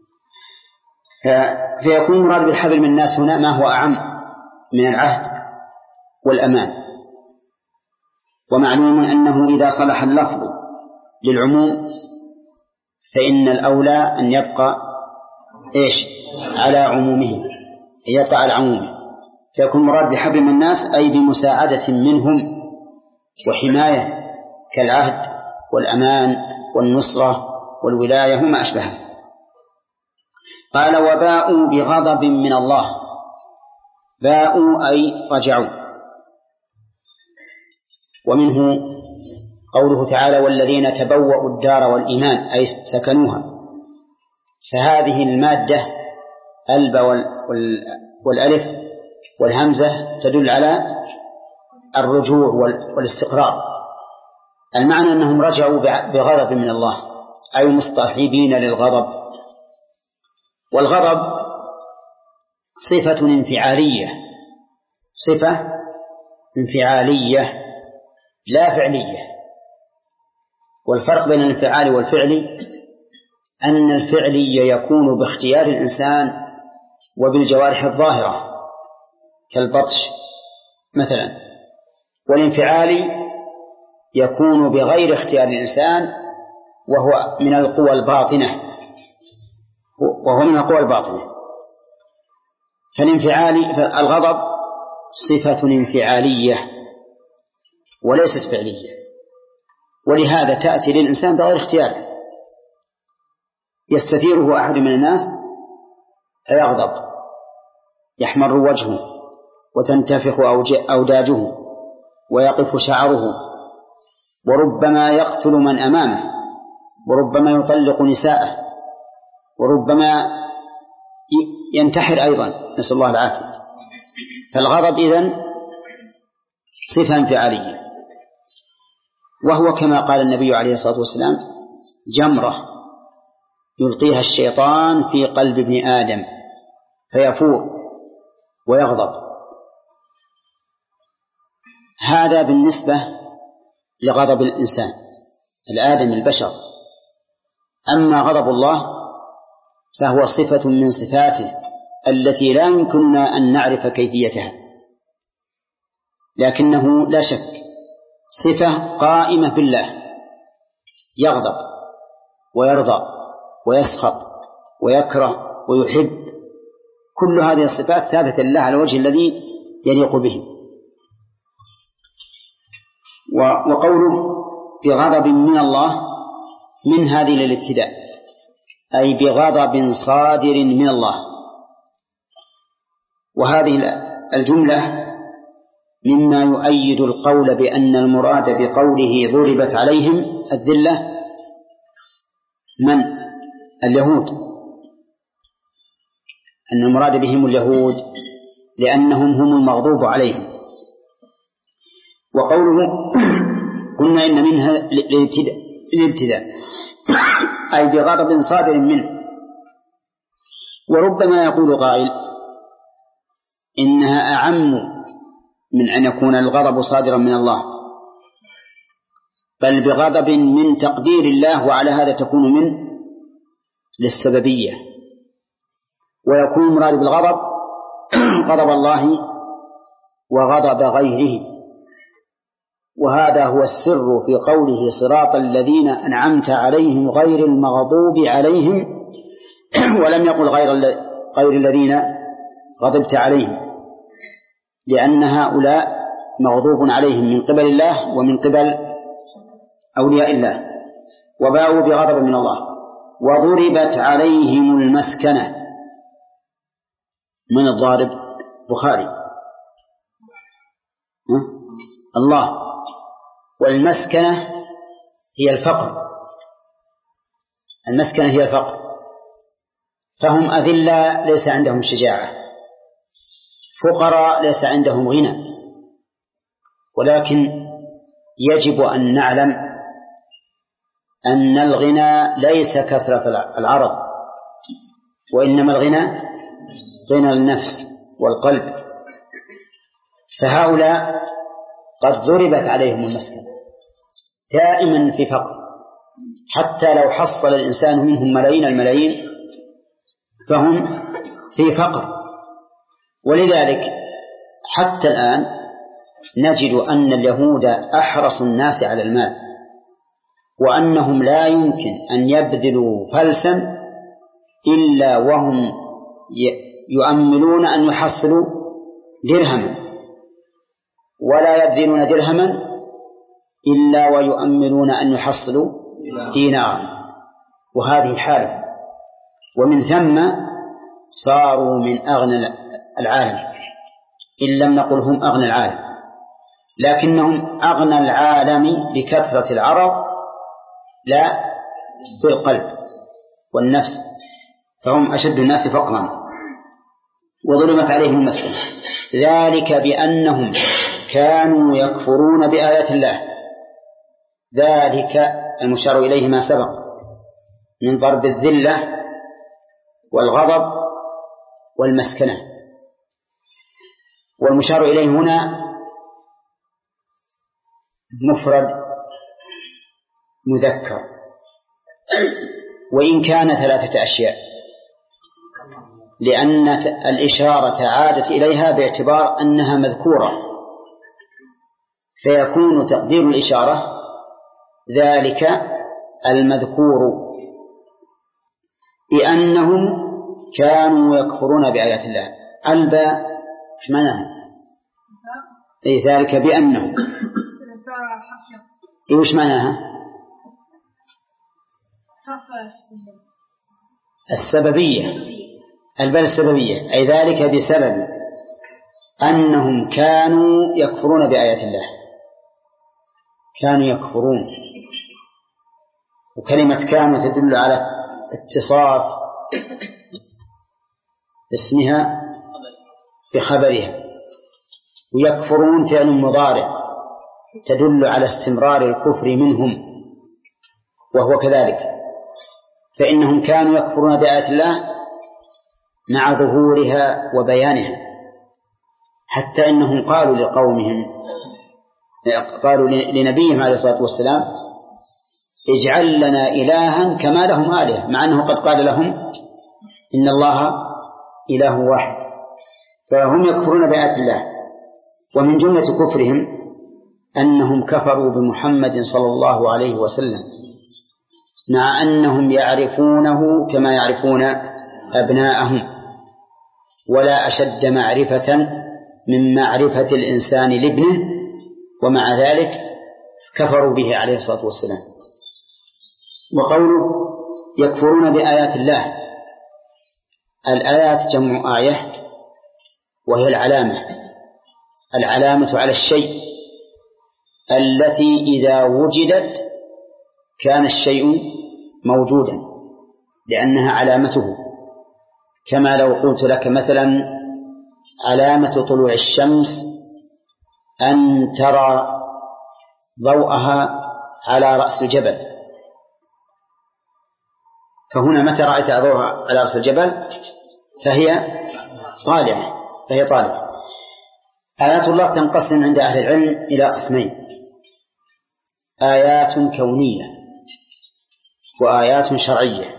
فيكون مراد بالحبل من الناس هنا ما هو أعم من العهد والأمان. ومعلوم أنه إذا صلح اللفظ للعموم فإن الأولى أن يبقى إيش على عمومه يبقى على عمومه، فيكون مراد بحبل من الناس أي بمساعدة منهم وحماية كالعهد والأمان والنصرة والولاية وما أشبهها. قال وباءوا بغضب من الله، باءوا أي رجعوا. ومنه قوله تعالى والذين تبوأوا الدار والإيمان أي سكنوها، فهذه المادة الب والألف والهمزة تدل على الرجوع والاستقرار. المعنى أنهم رجعوا بغضب من الله أي مصطحبين للغضب. والغضب صفة انفعالية صفة انفعالية لا فعلية. والفرق بين الانفعال والفعل أن الفعلي يكون باختيار الإنسان وبالجوارح الظاهرة كالبطش مثلا، والانفعال يكون بغير اختيار الإنسان وهو من القوى الباطنة وهو من القوى الباطنة. فالانفعال فالغضب صفة انفعالية وليست فعلية، ولهذا تأتي للإنسان بغير اختياره. يستثيره أحد من الناس فيغضب، يحمر وجهه وتنتفخ أوداجه ويقف شعره، وربما يقتل من أمامه، وربما يطلق نساءه، وربما ينتحر أيضا، نسأل الله العافية. فالغضب إذن صفة انفعالية، وهو كما قال النبي عليه الصلاة والسلام جمرة يلقيها الشيطان في قلب ابن آدم فيفور ويغضب. هذا بالنسبة لغضب الإنسان الآدم البشر. أما غضب الله فهو صفة من صفاته التي لا يمكننا أن نعرف كيفيتها، لكنه لا شك صفة قائمة بالله، يغضب ويرضى ويسخط ويكره ويحب، كل هذه الصفات ثابتة لله على الوجه الذي يليق به. وقوله بغضب من الله من هذه للابتداء، أي بغضب صادر من الله. وهذه الجملة مما يؤيد القول بأن المراد بقوله ضربت عليهم الذلة من اليهود، أن المراد بهم اليهود لأنهم هم المغضوب عليهم. وقوله قلنا إن منها الابتداء أي بغضب صادر منه. وربما يقول قائل إنها أعم من أن يكون الغضب صادرا من الله، بل بغضب من تقدير الله، وعلى هذا تكون من للسببية، ويكون المراد بالغضب غضب الله وغضب غيره. وهذا هو السر في قوله صراط الذين أنعمت عليهم غير المغضوب عليهم، ولم يقل غير غير الذين غضبت عليهم، لأن هؤلاء مغضوب عليهم من قبل الله ومن قبل أولياء الله، وباءوا بغضب من الله. وضربت عليهم المسكنة من الضارب بخاري الله، والمسكنة هي الفقر، المسكنة هي الفقر، فهم أذلة ليس عندهم شجاعة، فقراء ليس عندهم غنى. ولكن يجب أن نعلم أن الغنى ليس كثرة العرض، وإنما الغنى غنى النفس والقلب. فهؤلاء قد ضربت عليهم المسكنة، دائما في فقر، حتى لو حصل الإنسان منهم ملايين الملايين فهم في فقر. ولذلك حتى الآن نجد أن اليهود أحرص الناس على المال، وأنهم لا يمكن أن يبذلوا فلسا إلا وهم يؤملون أن يحصلوا درهما، ولا يبذلون درهما إلا ويؤملون أن يحصلوا دينارا. وهذه حالة، ومن ثم صاروا من أغنى العالم، إن لم نقل هم أغنى العالم، لكنهم أغنى العالم بكثرة العرض لا بالقلب والنفس، فهم أشد الناس فقرا. وظلمت عليهم المسكنة ذلك بأنهم كانوا يكفرون بآيات الله، ذلك المشار إليه ما سبق من ضرب الذلة والغضب والمسكنة. والمشار إليه هنا مفرد مذكر، وإن كان ثلاثة أشياء، لأن الإشارة عادت إليها باعتبار أنها مذكورة، فيكون تقدير الإشارة ذلك المذكور بأنهم كانوا يكفرون بآيات الله. الباء ايش معناها؟ أي ذلك بأنهم. إيه وش معناها؟ السببية. الباء السببية، أي ذلك بسبب أنهم كانوا يكفرون بآيات الله، كانوا يكفرون. وكلمة كانوا تدل على اتصاف اسمها بخبرها، ويكفرون فعل مضارع تدل على استمرار الكفر منهم، وهو كذلك، فإنهم كانوا يكفرون بآيات الله مع ظهورها وبيانها، حتى إنهم قالوا لقومهم، قالوا لنبيهم عليه الصلاة والسلام اجعل لنا إلها كما لهم آلهة، مع أنه قد قال لهم إن الله إله واحد. فهم يكفرون بآيات الله، ومن جملة كفرهم أنهم كفروا بمحمد صلى الله عليه وسلم، مع أنهم يعرفونه كما يعرفون أبناءهم، ولا أشد معرفة من معرفة الإنسان لابنه، ومع ذلك كفروا به عليه الصلاة والسلام. وقوله يكفرون بآيات الله، الآيات جمع آية، وهي العلامة، العلامة على الشيء التي إذا وجدت كان الشيء موجودا لأنها علامته. كما لو قلت لك مثلا علامة طلوع الشمس أن ترى ضوءها على رأس الجبل، فهنا متى رأيت ضوءها على رأس الجبل فهي طالعة، فهي طالعة. آيات الله تنقسم عند أهل العلم إلى قسمين: آيات كونية وآيات شرعية،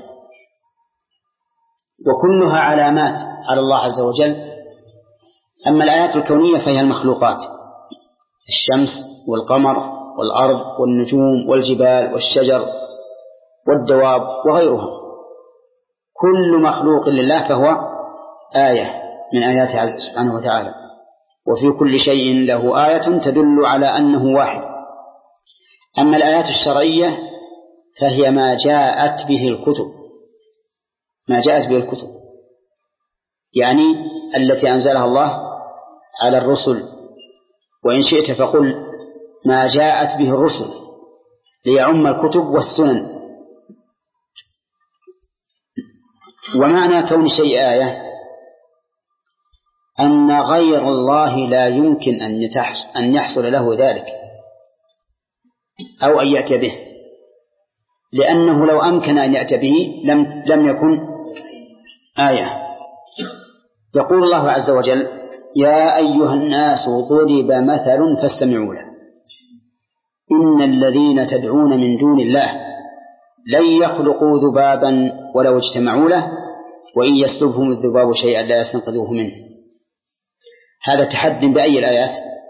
وكلها علامات على الله عز وجل. أما الآيات الكونية فهي المخلوقات، الشمس والقمر والأرض والنجوم والجبال والشجر والدواب وغيرها، كل مخلوق لله فهو آية من آياته سبحانه وتعالى، وفي كل شيء له آية تدل على أنه واحد. أما الآيات الشرعية فهي ما جاءت به الكتب، ما جاءت به الكتب يعني التي أنزلها الله على الرسل، وإن شئت فقل ما جاءت به الرسل ليعم الكتب والسنن. ومعنى كون شيء آية أن غير الله لا يمكن أن يحصل له ذلك أو أن يأتي به، لأنه لو أمكن أن يأتي به لم, لم يكن آية. يقول الله عز وجل: يا أيها الناس ضرب مثل فاستمعوا له إن الذين تدعون من دون الله لن يخلقوا ذبابا ولو اجتمعوا له وإن يسلبهم الذباب شيئا لا يستنقذوه منه. هذا تحدي بأي الآيات؟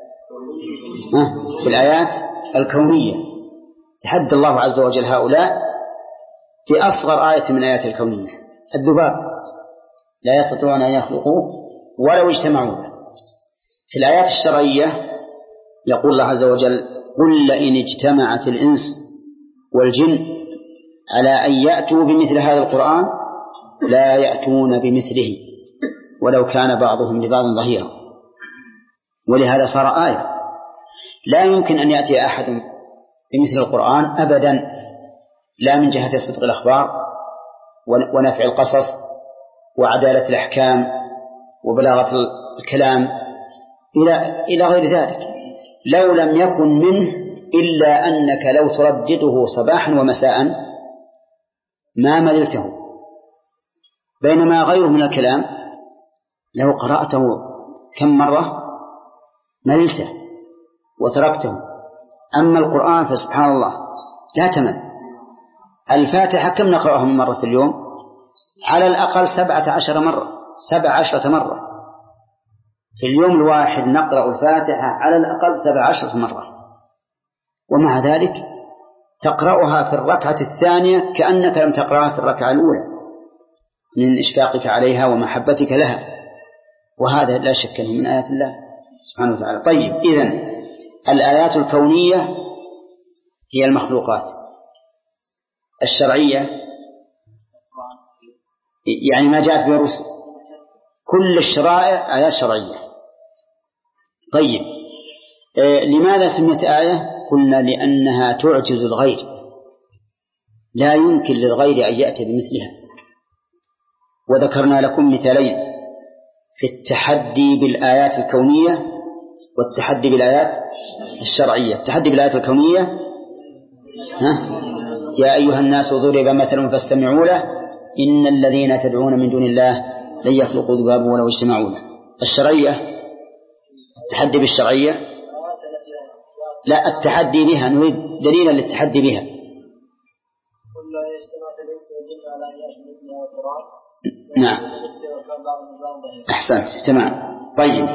في الآيات الكونية. تحدى الله عز وجل هؤلاء بأصغر آية من آيات الكونية، الذباب لا يستطيعون أن يخلقوه ولو اجتمعوا له. في الآيات الشرعية يقول الله عز وجل: قل لئن اجتمعت الإنس والجن على أن يأتوا بمثل هذا القرآن لا يأتون بمثله ولو كان بعضهم لبعض ظهيرا. ولهذا صار آية. لا يمكن أن يأتي أحد بمثل القرآن أبدا، لا من جهة صدق الأخبار ونفع القصص وعدالة الأحكام وبلاغة الكلام إلى غير ذلك، لو لم يكن منه إلا أنك لو تردده صباحا ومساء ما مللته، بينما غيره من الكلام لو قرأته كم مرة مللته وتركته. أما القرآن فسبحان الله لا تمل. الفاتحة كم نقرأها من مرة في اليوم؟ على الأقل سبعة عشر مرة، سبع عشرة مرة في اليوم الواحد نقرأ الفاتحة على الأقل سبع عشرة مرة، ومع ذلك تقرأها في الركعة الثانية كأنك لم تقرأها في الركعة الأولى من إشفاقك عليها ومحبتك لها، وهذا لا شك أنه من آيات الله سبحانه وتعالى. طيب، إذن الآيات الكونية هي المخلوقات، الشرعية يعني ما جاءت به الرسل، كل الشرائع آيات شرعية. طيب، آه لماذا سميت آية؟ قلنا لأنها تعجز الغير، لا يمكن للغير أن يأتي بمثلها. وذكرنا لكم مثالين في التحدي بالآيات الكونية والتحدي بالآيات الشرعية. التحدي بالآيات الكونية ها؟ يا أيها الناس ضرب مثل فاستمعوا له إن الذين تدعون من دون الله لن يخلقوا ذبابا ولو اجتمعوا له. الشرعية التحدي بالشرعية لا، التحدي بها، نريد دليلا للتحدي بها. نعم، أحسنت، تمام. طيب،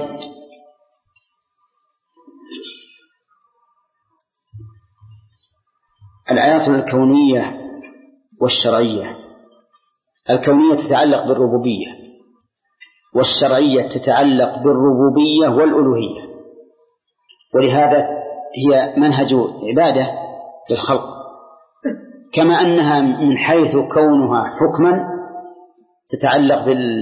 الآيات الكونية والشرعية، الكونية تتعلق بالربوبية، والشرعية تتعلق بالربوبية والألوهية، ولهذا هي منهج عبادة للخلق، كما أنها من حيث كونها حكما تتعلق بال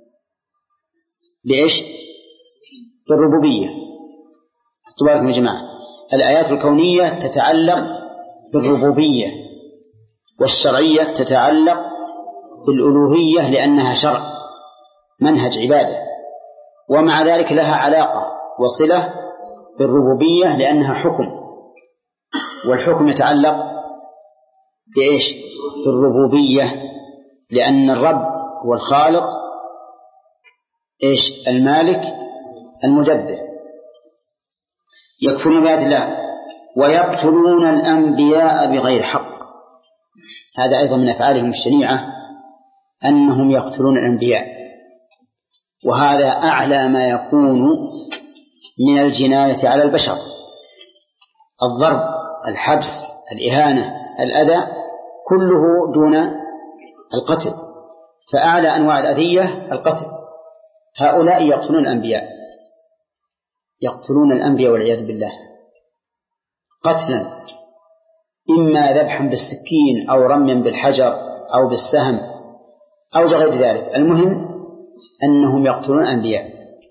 بإيش؟ بالربوبية. تبارك يا جماعة، الآيات الكونية تتعلق بالربوبية، والشرعية تتعلق بالألوهية لأنها شرع منهج عبادة، ومع ذلك لها علاقة وصلة بالربوبية لأنها حكم، والحكم يتعلق بإيش؟ بالربوبية، لأن الرب هو الخالق إيش؟ المالك المدبر. يكفرون بآيات الله ويقتلون الأنبياء بغير حق، هذا أيضا من أفعالهم الشنيعة أنهم يقتلون الأنبياء، وهذا أعلى ما يكون من الجناية على البشر، الضرب، الحبس، الإهانة، الأذى، كله دون القتل، فأعلى أنواع الأذية القتل. هؤلاء يقتلون الأنبياء، يقتلون الأنبياء والعياذ بالله قتلا، إما ذبحا بالسكين أو رميا بالحجر أو بالسهم أو بغير ذلك، المهم أنهم يقتلون الأنبياء.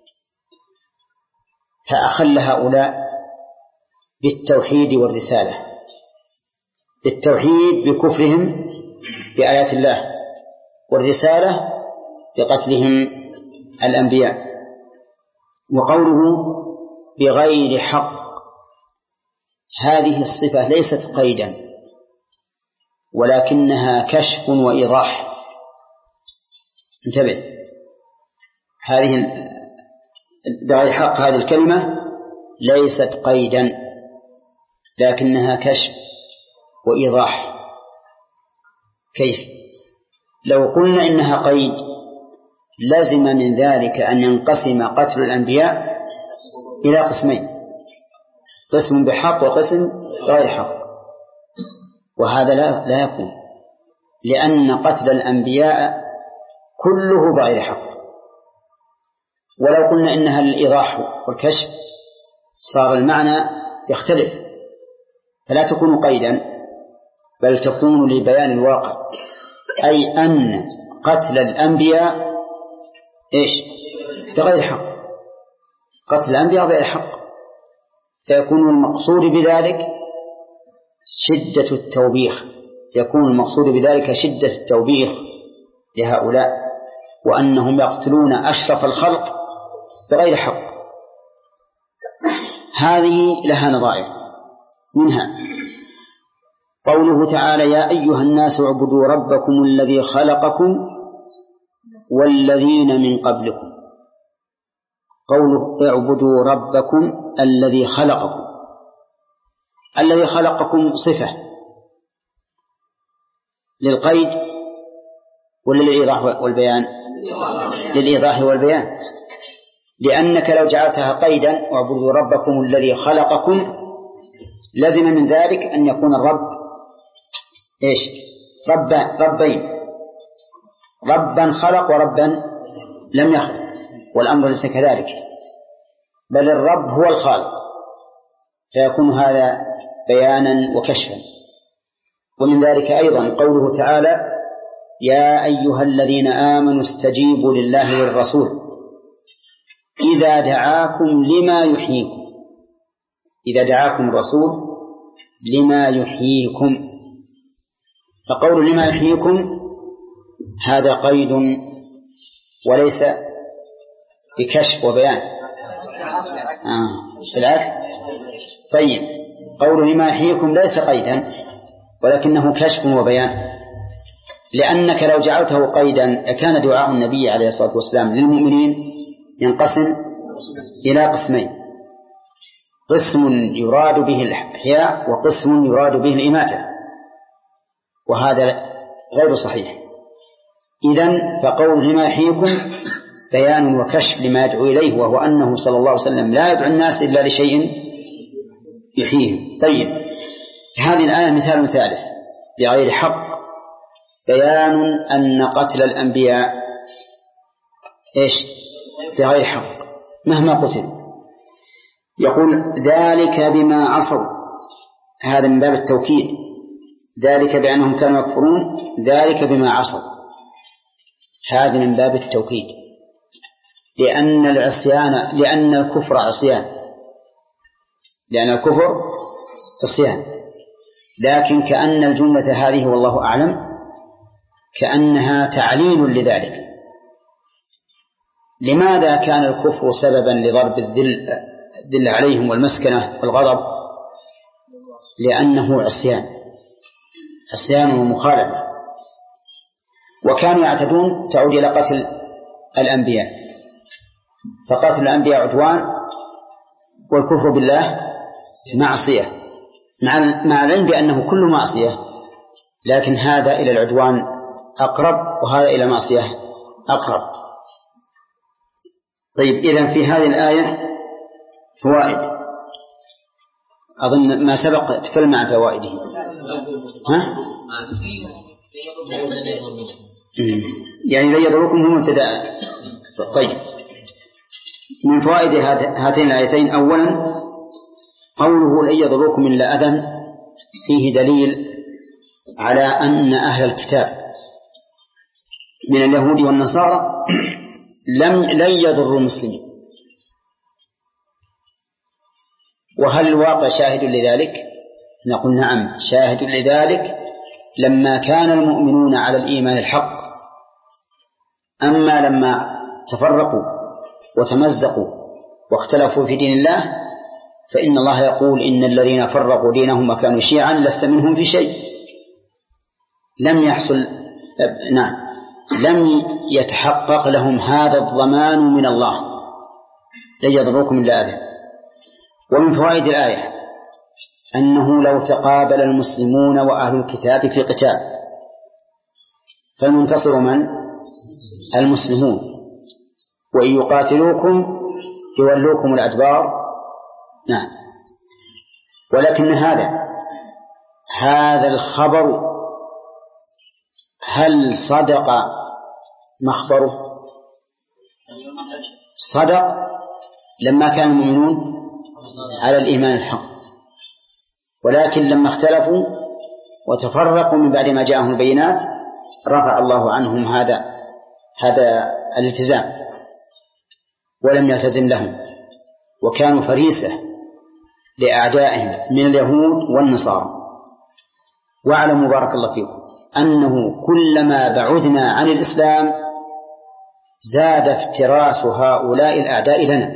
فأخل هؤلاء بالتوحيد والرسالة، بالتوحيد بكفرهم بآيات الله، والرسالة بقتلهم الأنبياء. وقوله بغير حق، هذه الصفة ليست قيدا ولكنها كشف وإيضاح. انتبه، هذه بغير حق هذه الكلمة ليست قيدا لكنها كشف وإيضاح. كيف؟ لو قلنا إنها قيد لازم من ذلك أن ينقسم قتل الأنبياء إلى قسمين، قسم بحق وقسم غير حق، وهذا لا, لا يكون، لأن قتل الأنبياء كله بغير حق. ولو قلنا إنها الإيضاح والكشف صار المعنى يختلف، فلا تكون قيدا بل تكون لبيان الواقع، أي أن قتل الأنبياء إيش؟ بغير حق، قتل الأنبياء بغير حق، فيكون المقصود بذلك شدة التوبيخ، يكون المقصود بذلك شدة التوبيخ لهؤلاء، وأنهم يقتلون أشرف الخلق بغير حق. هذه لها نظائر، منها قوله تعالى يا أيها الناس اعبدوا ربكم الذي خلقكم والذين من قبلكم. قوله اعبدوا ربكم الذي خلقكم، الذي خلقكم صفة للقيد ولا للإيضاح والبيان؟ للإيضاح والبيان، لأنك لو جعلتها قيدا واعبدوا ربكم الذي خلقكم لزم من ذلك أن يكون الرب إيش؟ رب ربين، ربا خلق وربا لم يخلق، والأمر ليس كذلك، بل الرب هو الخالق، فيكون هذا بيانا وكشفا. ومن ذلك أيضا قوله تعالى: يا أيها الذين آمنوا استجيبوا لله والرسول إذا دعاكم لما يحييكم. إذا دعاكم الرسول لما يحييكم، فقول لما يحييكم هذا قيد وليس بكشف وبيان. آه. بالعكس. طيب، قول لما يحييكم ليس قيدا ولكنه كشف وبيان، لأنك لو جعلته قيدا كان دعاء النبي عليه الصلاة والسلام للمؤمنين ينقسم إلى قسمين: قسم يراد به الإحياء وقسم يراد به الإماتة، وهذا غير صحيح. إذن فقول لما يحييكم بيان وكشف لما يدعو إليه، وهو أنه صلى الله عليه وسلم لا يدعو الناس إلا لشيء يحييهم. طيب، هذه الآية مثال ثالث بغير حق بيان أن قتل الأنبياء إيش؟ بغير حق مهما قتل. يقول: ذلك بما عصوا، هذا من باب التوكيد، ذلك بأنهم كانوا يكفرون، ذلك بما عصوا، هذا من باب التوكيد، لأن العصيان لأن الكفر عصيان، لأن الكفر عصيان. لكن كأن الجملة هذه والله أعلم كأنها تعليل لذلك. لماذا كان الكفر سببا لضرب الذل الذل عليهم والمسكنة والغضب؟ لأنه عصيان، عصيان ومخالفة، وكانوا يعتدون تعود إلى قتل الأنبياء، فقتل الأنبياء عدوان والكفر بالله معصية، مع العلم بأنه كل معصية، لكن هذا إلى العدوان أقرب وهذا إلى معصية أقرب. طيب، إذن في هذه الآية فوائد، أظن ما سبق تكلم عن فوائده. ها؟ يعني لا يضركم هم ابتداء. طيب، من فوائد هاتين الآيتين: أولا قوله لن يضركم إلا أذى، فيه دليل على أن أهل الكتاب من اليهود والنصارى لم لن يضروا المسلمين. وهل الواقع شاهد لذلك؟ نقول نعم، شاهد لذلك لما كان المؤمنون على الإيمان الحق. أما لما تفرقوا وتمزقوا واختلفوا في دين الله فإن الله يقول: إن الذين فرقوا دينهم وكانوا شيعا لست منهم في شيء. لم يحصل نعم لم يتحقق لهم هذا الضمان من الله، لن يضركم إلا أذى. ومن فوائد الآية أنه لو تقابل المسلمون وأهل الكتاب في قتال فالمنتصر من؟ المسلمون، وإن يقاتلوكم يولوكم الأدبار. نعم. ولكن هذا هذا الخبر هل صدق مخبره؟ صدق لما كان المؤمنون على الإيمان الحق، ولكن لما اختلفوا وتفرقوا من بعد ما جاءهم البينات رفع الله عنهم هذا هذا الالتزام ولم يلتزم لهم، وكانوا فريسة لأعدائهم من اليهود والنصارى. واعلموا بارك الله فيكم أنه كلما بعدنا عن الإسلام زاد افتراس هؤلاء الأعداء لنا.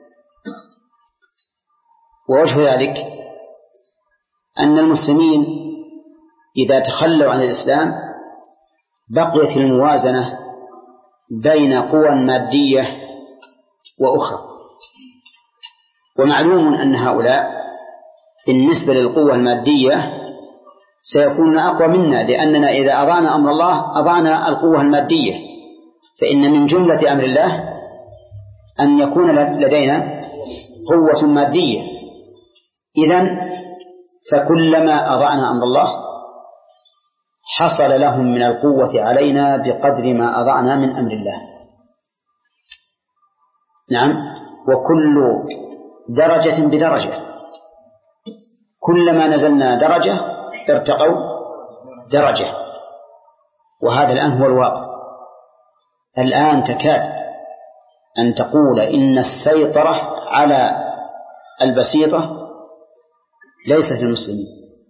ووجه ذلك أن المسلمين إذا تخلوا عن الإسلام بقيت الموازنة بين قوى مادية وأخرى. ومعلوم أن هؤلاء بالنسبة للقوة المادية سيكون أقوى منا، لأننا إذا أضعنا أمر الله أضعنا القوة المادية، فإن من جملة أمر الله أن يكون لدينا قوة مادية. إذن فكلما أضعنا أمر الله حصل لهم من القوة علينا بقدر ما أضعنا من أمر الله. نعم، وكل درجة بدرجة، كلما نزلنا درجة ارتقوا درجة، وهذا الآن هو الواقع. الآن تكاد أن تقول إن السيطرة على البسيطة ليست للمسلمين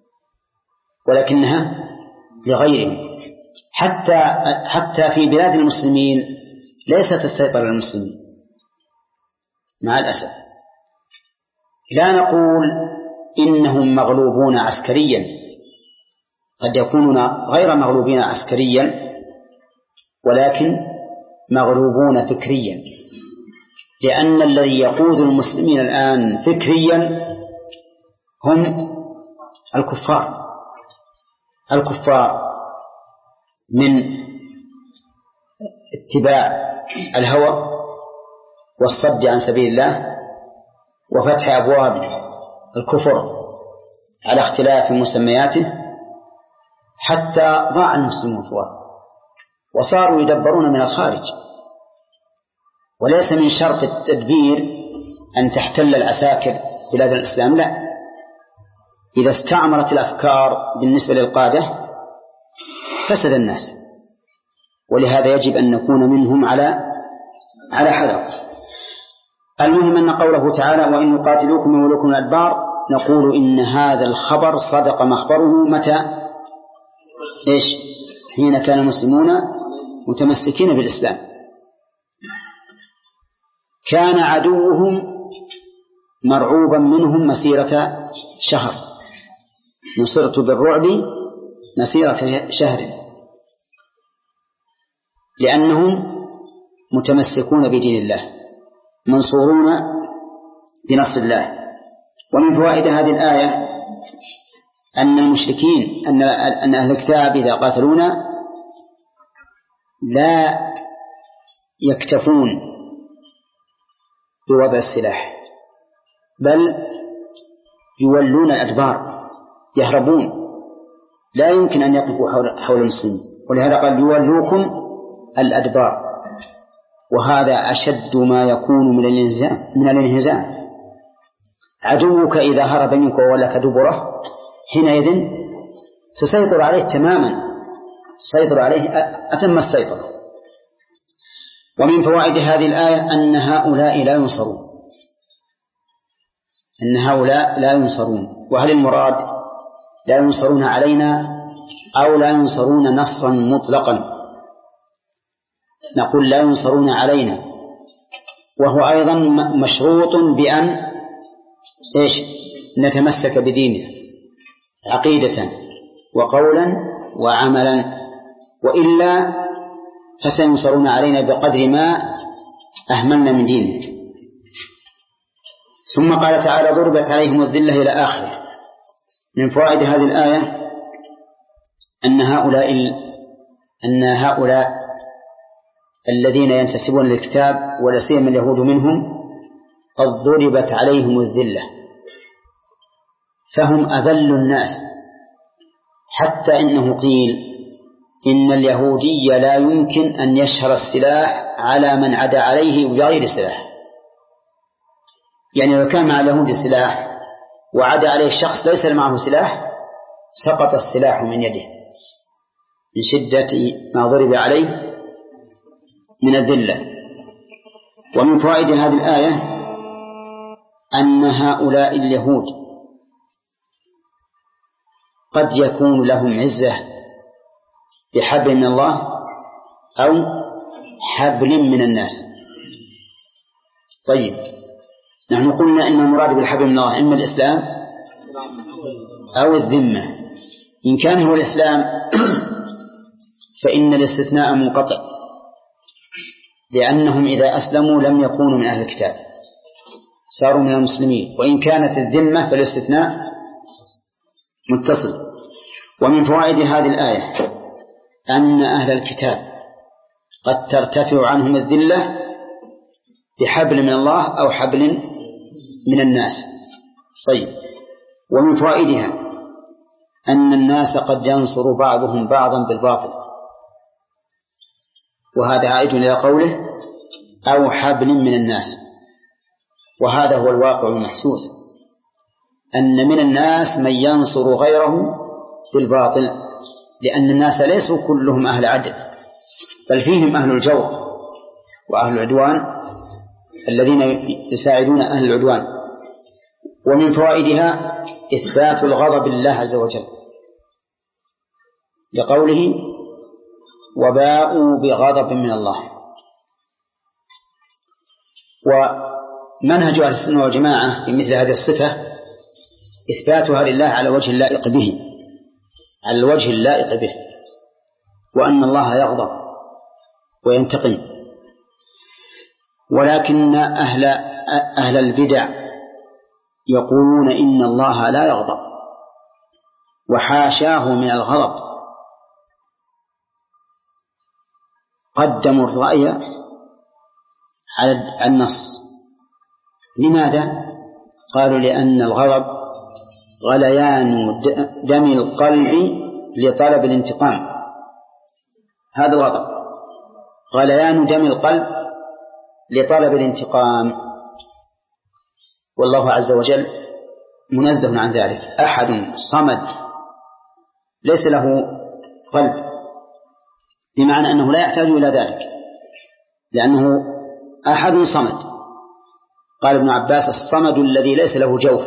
ولكنها لغيرهم، حتى حتى في بلاد المسلمين ليست السيطرة للمسلمين مع الأسف. لا نقول إنهم مغلوبون عسكريا، قد يكونون غير مغلوبين عسكريا ولكن مغلوبون فكريا، لأن الذي يقود المسلمين الآن فكريا هم الكفار الكفار من اتباع الهوى والصد عن سبيل الله وفتح أبواب الكفر على اختلاف مسمياته، حتى ضاع المسلمون فواه وصاروا يدبرون من الخارج. وليس من شرط التدبير أن تحتل العساكر بلاد الإسلام، لا، إذا استعمرت الأفكار بالنسبة للقادة فسد الناس، ولهذا يجب أن نكون منهم على على حذر. المهم أن قوله تعالى وإن يقاتلوكم يولوكم الأدبار، نقول إن هذا الخبر صدق مخبره متى؟ إيش؟ حين كان المسلمون متمسكين بالإسلام. كان عدوهم مرعوبا منهم مسيرة شهر، نصرت بالرعب مسيرة شهر، لأنهم متمسكون بدين الله منصورون بنصر الله. ومن فوائد هذه الآية أن المشركين أن أن أهل الكتاب إذا قاتلونا لا يكتفون بوضع السلاح، بل يولون الأدبار، يهربون، لا يمكن أن يقفوا حول, حول المسلمين، ولهذا قال يولوكم الأدبار، وهذا أشد ما يكون من الانهزام من الانهزام. عدوك إذا هرب منك ولك دبره حينئذ تسيطر عليه تماما، تسيطر عليه أتم السيطرة. ومن فوائد هذه الآية أن هؤلاء لا ينصرون، أن هؤلاء لا ينصرون. وهل المراد لا ينصرون علينا أو لا ينصرون نصرا مطلقا؟ نقول لا ينصرون علينا، وهو أيضا مشروط بأن إيش؟ نتمسك بديننا عقيدة وقولا وعملا، وإلا فسينصرون علينا بقدر ما أهملنا من دينه. ثم قال تعالى ضربت عليهم الذلة إلى آخره. من فوائد هذه الآية أن هؤلاء أن هؤلاء الذين ينتسبون للكتاب ولا سيما اليهود منهم قد ضربت عليهم الذلة، فهم أذل الناس، حتى إنه قيل إن اليهودي لا يمكن أن يشهر السلاح على من عدا عليه بغير سلاح. يعني لو كان مع اليهود السلاح وعدا عليه شخص ليس معه سلاح سقط السلاح من يده من شدة ما ضرب عليه من الذلة. ومن فوائد هذه الآية أن هؤلاء اليهود قد يكون لهم عزة بحبل من الله أو حبل من الناس. طيب، نحن قلنا إن المراد بالحبل من الله إما الإسلام أو الذمة. إن كان هو الإسلام فإن الاستثناء منقطع، لأنهم إذا أسلموا لم يكونوا من أهل الكتاب، صاروا من المسلمين. وإن كانت الذمة فالاستثناء متصل. ومن فوائد هذه الآية أن أهل الكتاب قد ترتفع عنهم الذلة بحبل من الله أو حبل من الناس. طيب. ومن فوائدها أن الناس قد ينصر بعضهم بعضا بالباطل، وهذا عائد إلى قوله أو حبل من الناس، وهذا هو الواقع المحسوس، أن من الناس من ينصر غيره بالباطل، لأن الناس ليسوا كلهم أهل عدل، بل فيهم أهل الجور وأهل العدوان الذين يساعدون أهل العدوان. ومن فوائدها إثبات الغضب لله عز وجل لقوله وباءوا بغضب من الله. ومنهج أهل السنة والجماعة في مثل هذه الصفة إثباتها لله على وجه اللائق به، على الوجه اللائق به، وأن الله يغضب وينتقم. ولكن أهل, أهل البدع يقولون إن الله لا يغضب وحاشاه من الغضب، قدموا الرأي على النص. لماذا؟ قالوا لأن الغضب غليان دم القلب لطلب الانتقام، هذا الغضب غليان دم القلب لطلب الانتقام، والله عز وجل منزه عن ذلك. أحد صمد ليس له قلب، بمعنى أنه لا يحتاج إلى ذلك، لأنه أحد صمد. قال ابن عباس الصمد الذي ليس له جوف.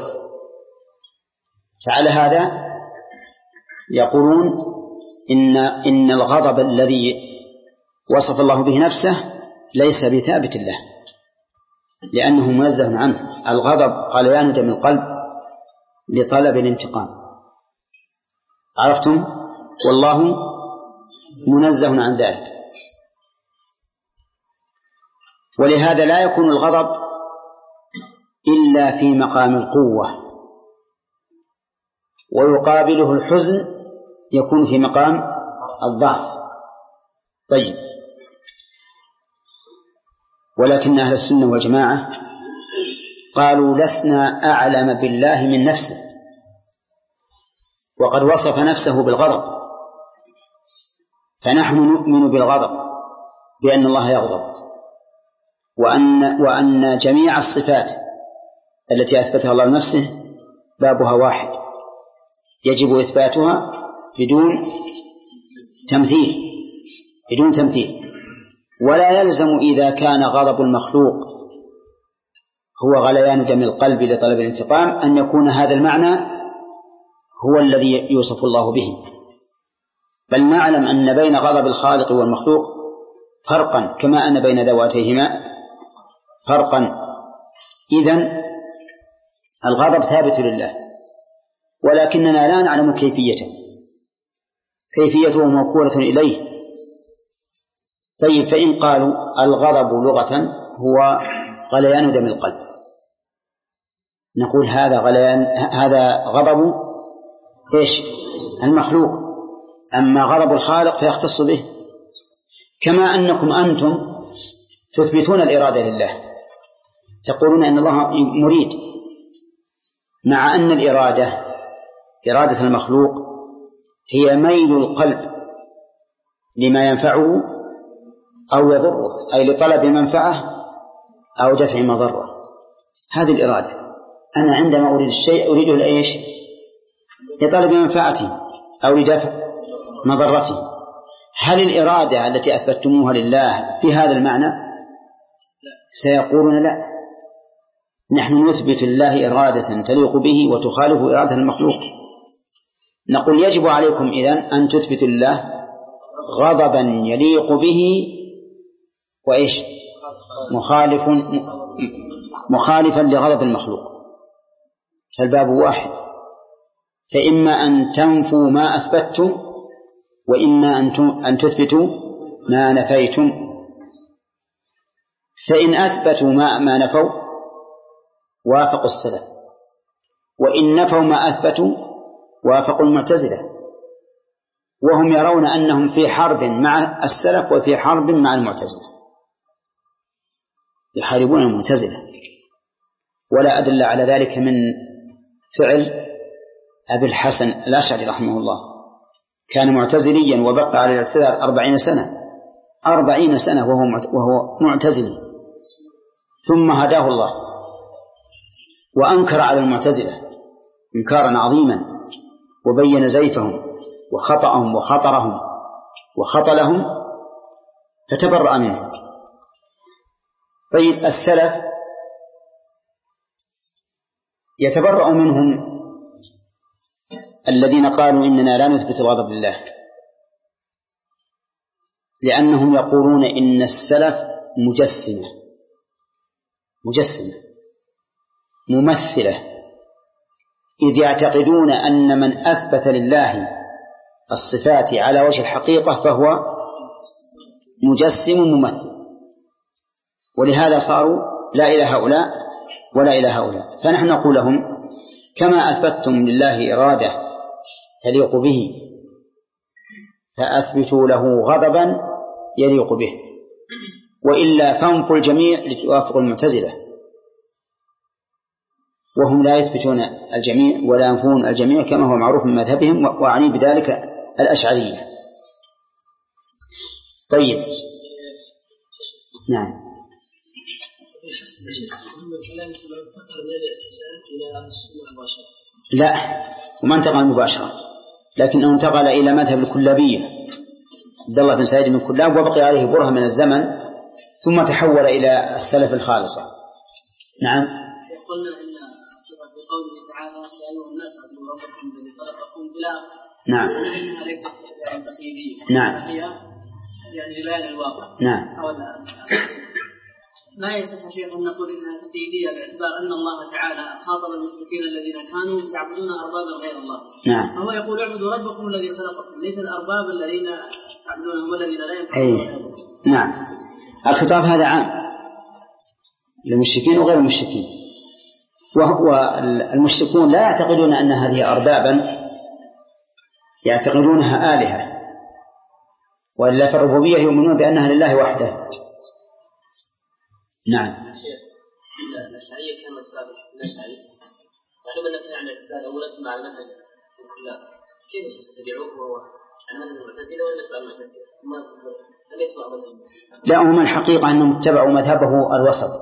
فعلى هذا يقولون إن, إن الغضب الذي وصف الله به نفسه ليس بثابت الله، لأنه منزه عنه. الغضب غليان دم القلب لطلب الانتقام، عرفتم؟ والله منزه عن ذلك. ولهذا لا يكون الغضب إلا في مقام القوة، ويقابله الحزن يكون في مقام الضعف. طيب. ولكن أهل السنة والجماعة قالوا لسنا أعلم بالله من نفسه، وقد وصف نفسه بالغضب، فنحن نؤمن بالغضب بأن الله يغضب، وأن, وأن جميع الصفات التي أثبتها الله لنفسه بابها واحد، يجب إثباتها بدون تمثيل بدون تمثيل. ولا يلزم إذا كان غضب المخلوق هو غليان دم القلب لطلب الانتقام أن يكون هذا المعنى هو الذي يوصف الله به، بل نعلم أن بين غضب الخالق والمخلوق فرقا كما أن بين ذواتيهما فرقا. إذن الغضب ثابت لله، ولكننا لا نعلم كيفيته كيفيته موكولة إليه. طيب، فإن قالوا الغضب لغة هو غليان دم القلب، نقول هذا غليان هذا غضب إيش المخلوق، أما غضب الخالق فيختص به. كما أنكم أنتم تثبتون الإرادة لله، تقولون أن الله مريد، مع أن الإرادة إرادة المخلوق هي ميل القلب لما ينفعه أو يضره، أي لطلب منفعة أو دفع مضرة. هذه الإرادة. أنا عندما أريد الشيء أريده لإيش؟ لطلب منفعته أو لدفع مضرته. هل الإرادة التي أثبتموها لله في هذا المعنى؟ سيقولون لا، نحن نثبت الله إرادة تليق به وتخالف إرادة المخلوق. نقول يجب عليكم إذن أن تثبتوا الله غضبا يليق به وإيش مخالف مخالفا لغضب المخلوق. فالباب واحد، فإما أن تنفوا ما أثبتم وإما أن تثبتوا ما نفيتم. فإن أثبتوا ما, ما نفوا وافقوا السلف، وإن نفوا ما أثبتوا وافقوا المعتزلة، وهم يرون أنهم في حرب مع السلف وفي حرب مع المعتزلة، يحاربون المعتزلة. ولا أدل على ذلك من فعل أبي الحسن الأشعري رحمه الله، كان معتزليا وبقى على الاعتزال أربعين سنة أربعين سنة وهو معتزلي، ثم هداه الله وأنكر على المعتزلة إنكارا عظيما، وبين زيفهم وخطأهم وخطرهم وخطلهم، فتبرأ منه. طيب السلف يتبرأ منهم الذين قالوا إننا لا نثبت الغضب لله، لأنهم يقولون إن السلف مجسمة مجسمة ممثلة، إذ يعتقدون أن من أثبت لله الصفات على وجه الحقيقة فهو مجسم ممثل، ولهذا صاروا لا إلى هؤلاء ولا إلى هؤلاء. فنحن نقول لهم كما أثبتتم لله إرادة تليق به فأثبتوا له غضبا يليق به، وإلا فانفوا الجميع لتوافقوا المعتزلة، وهم لا يثبتون الجميع ولا ينفون الجميع كما هو معروف من مذهبهم، وأعني بذلك الأشعرية. طيب نعم. لا، وما انتقل مباشرة، لكنه انتقل إلى مذهب الكلابية عبد الله بن سعيد بن كلاب، وبقي عليه برهة من الزمن، ثم تحول إلى السلف الخالصة. نعم. قلنا إن في قوله تعالى يا أيها الناس اعبدوا ربكم الذي خلقكم إلى نعم إنها ليست يعني تقييدية، نعم هي يعني لبيان الواقع. نعم. ما يصح شيء أن نقول إنها تقييدية باعتبار أن الله تعالى خاطب المشركين الذين كانوا يعبدون أربابا غير الله. نعم. فهو يقول اعبدوا ربكم الذي خلقكم، ليس الأرباب الذين يعبدونهم والذين لا ينفعون. نعم. الخطاب هذا عام للمشركين وغير المشركين، وهو المشركون لا يعتقدون أن هذه أربابا، يعتقدونها آلهة، وإلا في الربوبية يؤمنون بأنها لله وحده. نعم. الأشعرية كانت باب الأشعري، معلوم أن كان الاعتزال أولا مع المنهج كله، كيف تتبعوه وهو عن منهج المعتزلة ولا يتبع المعتزلة؟ ما لم يتبع منهج. لا، هم الحقيقة أنهم اتبعوا مذهبه الوسط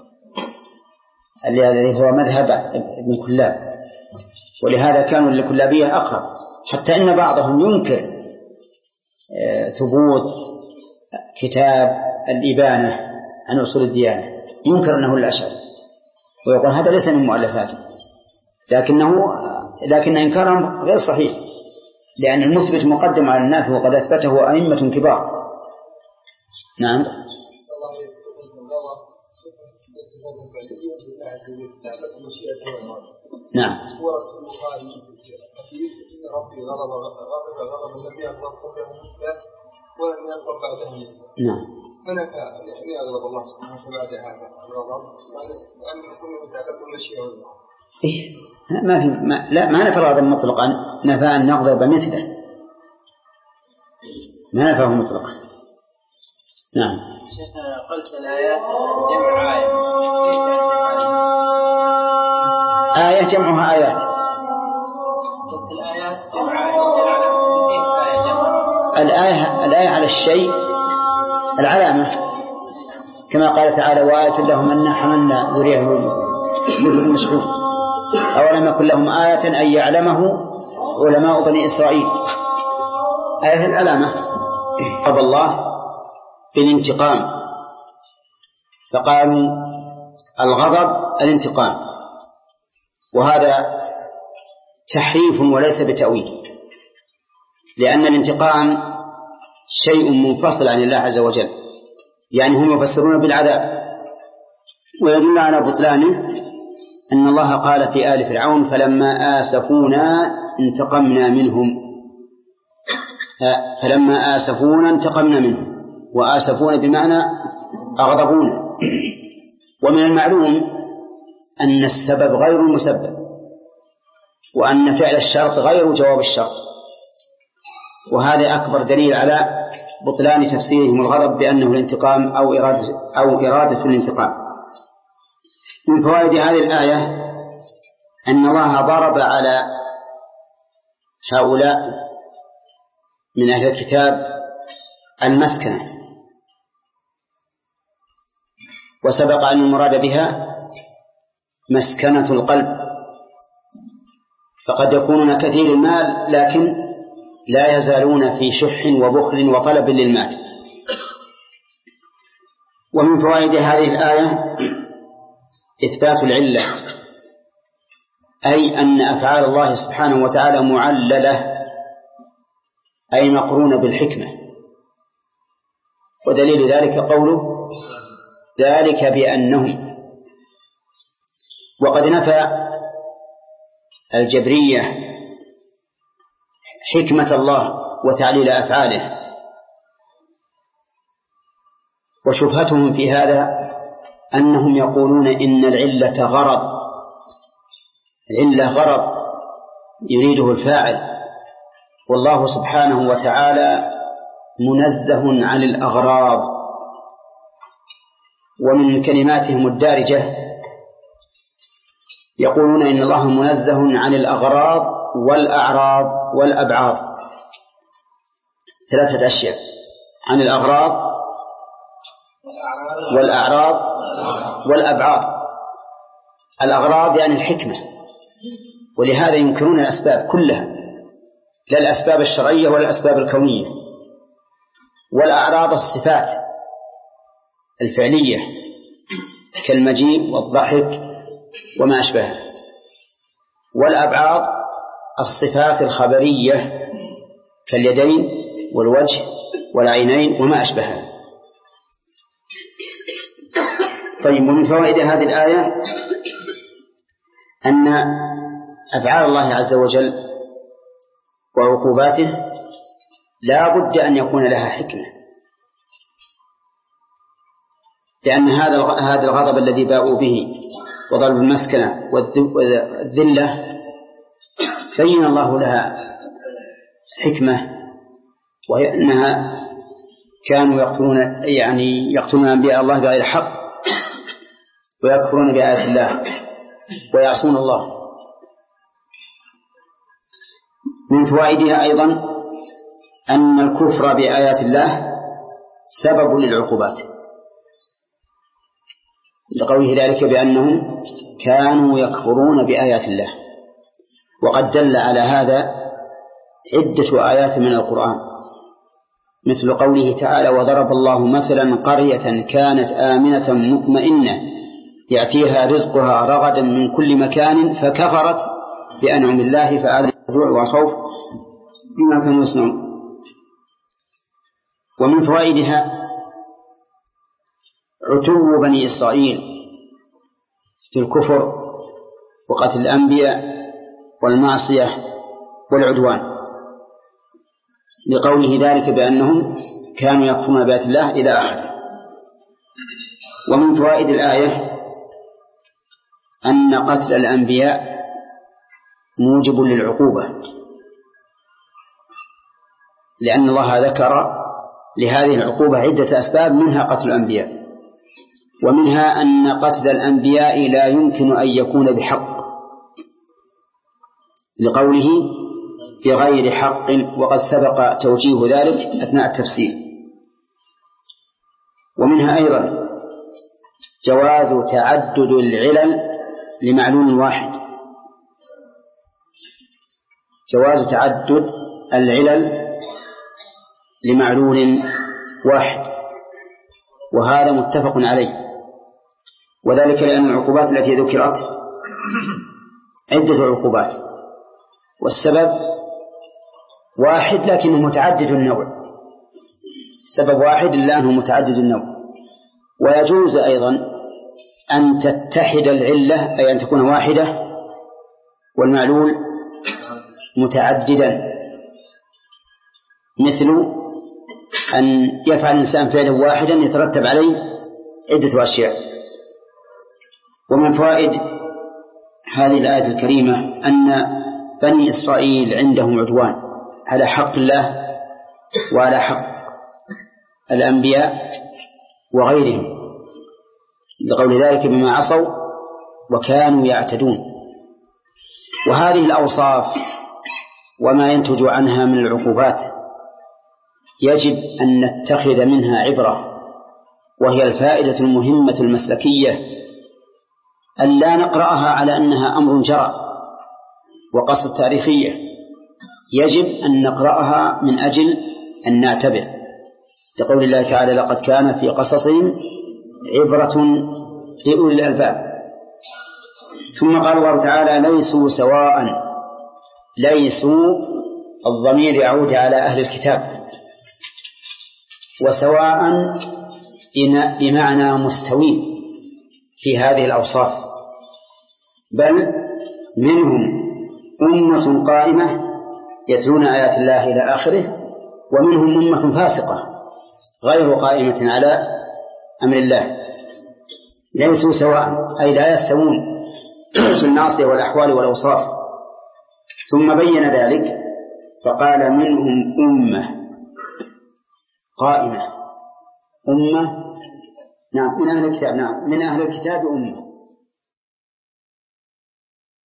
الذي هو مذهب ابن كلاب، ولهذا كانوا للكلابية أقرب، حتى إن بعضهم ينكر ثبوت كتاب الإبانة عن أصول الديانة، ينكر أنه الأشعري ويقول هذا ليس من مؤلفاته، لكنه لكن إنكارهم غير صحيح، لأن المثبت مقدم على النافي وقد أثبته أئمة كبار. نعم. نعم. نعم. أنا فأني أغضب الله سبحانه وتعالى هذا الغضب أن يكون متعلق بالمشيئة والله. إيه ما في ما لا ما نفى الغضب مطلقا، نفى أن نغضب مثله، ما نفاه مطلقا. نعم. شيخ قلت الآيات جمع آية. آية جمعها آيات. قلت الآيات جمع آية. كيف آية جمع؟ الآية الآية على الشيء العلامة، كما قال تعالى وآية لهم أن حملنا ذرية من مسعود، أولم يكن لهم آية أن يعلمه علماء بني إسرائيل. آية العلامة قضى الله بالانتقام، فقالوا الغضب الانتقام، وهذا تحريف وليس بتأويل، لأن الانتقام شيء منفصل عن الله عز وجل، يعني هم يفسرون بالعذاب، ويدل على بطلانه أن الله قال في آل فرعون فلما آسفونا انتقمنا منهم، فلما آسفونا انتقمنا منهم، وآسفونا بمعنى أغضبونا. ومن المعلوم أن السبب غير المسبب، وأن فعل الشرط غير جواب الشرط، وهذا أكبر دليل على بطلان تفسيرهم الغضب بأنه الانتقام أو إرادة, أو إرادة الانتقام. من فوائد هذه الآية أن الله ضرب على هؤلاء من أهل الكتاب المسكنة، وسبق أن المراد بها مسكنة القلب، فقد يكونون كثير المال لكن لا يزالون في شح وبخل وطلب للمال. ومن فوائد هذه الآية إثبات العلة، أي أن أفعال الله سبحانه وتعالى معللة، أي مقرونة بالحكمة. ودليل ذلك قوله ذلك بأنهم. وقد نفى الجبرية حكمة الله وتعليل أفعاله، وشبهتهم في هذا أنهم يقولون إن العلة غرض، العلة غرض يريده الفاعل، والله سبحانه وتعالى منزه عن الأغراض. ومن كلماتهم الدارجة يقولون إن الله منزه عن الأغراض والأعراض والأبعاض، ثلاثة أشياء: عن الأغراض والأعراض والأبعاض. الأغراض يعني الحكمة، ولهذا ينكرون الأسباب كلها، لا الأسباب الشرعية ولا الأسباب الكونية. والأعراض الصفات الفعلية كالمجيء والضحك وما أشبهه. والأبعاض الصفات الخبرية كاليدين والوجه والعينين وما أشبهه. طيب، ومن فوائد هذه الآية أن أفعال الله عز وجل وعقوباته لا بد أن يكون لها حكمة، لأن هذا هذا الغضب الذي باءوا به وضرب المسكنة والذلة بين الله لها حكمة، وهي أنها كانوا يقتلون يعني يقتلون أنبياء الله بغير حق ويكفرون بآيات الله ويعصون الله. من فوائدها أيضا أن الكفر بآيات الله سبب للعقوبات، لقوله ذلك بأنهم كانوا يكفرون بآيات الله. وقد دل على هذا عدة آيات من القرآن، مثل قوله تعالى: وضرب الله مثلا قرية كانت آمنة مطمئنة يأتيها رزقها رغدا من كل مكان فكفرت بأنعم الله فأذاقها الجوع والخوف بما كانوا يصنعون. ومن فوائدها عتو بني إسرائيل في الكفر وقتل الأنبياء والمعصية والعدوان، لقوله ذلك بأنهم كانوا يكفرون بآيات الله إلى آخره. ومن فوائد الآية أن قتل الأنبياء موجب للعقوبة، لأن الله ذكر لهذه العقوبة عدة أسباب، منها قتل الأنبياء، ومنها أن قتل الأنبياء لا يمكن أن يكون بحق، لقوله بغير حق، وقد سبق توجيه ذلك أثناء التفسير. ومنها أيضا جواز تعدد العلل لمعلول واحد، جواز تعدد العلل لمعلول واحد، وهذا متفق عليه، وذلك لأن العقوبات التي ذكرت عدة عقوبات، والسبب واحد لكنه متعدد النوع، السبب واحد لأنه متعدد النوع. ويجوز أيضا أن تتحد العلة، أي أن تكون واحدة والمعلول متعددا، مثل أن يفعل الإنسان فعلا واحدا يترتب عليه عدة أشياء. ومن فوائد هذه الآية الكريمة أن بني إسرائيل عندهم عدوان على حق الله وعلى حق الأنبياء وغيرهم، لقول ذلك بما عصوا وكانوا يعتدون. وهذه الأوصاف وما ينتج عنها من العقوبات يجب أن نتخذ منها عبرة، وهي الفائدة المهمة المسلكية، أن لا نقرأها على أنها أمر جرى وقصة تاريخية، يجب أن نقرأها من أجل أن نعتبر، لقول الله تعالى لقد كان في قصصهم عبرة لأولي الألباب. ثم قال الله تعالى ليسوا سواء، ليسوا الضمير يعود على أهل الكتاب، وسواء بمعنى مستوين في هذه الأوصاف، بل منهم أمة قائمة يتلون آيات الله إلى آخره، ومنهم أمة فاسقة غير قائمة على أمر الله. ليسوا سواء أي لا يستوون في الناصية والأحوال والأوصاف. ثم بين ذلك فقال منهم أمة قائمة، أمة نعم من أهل الكتاب، نعم من أهل الكتاب أمة،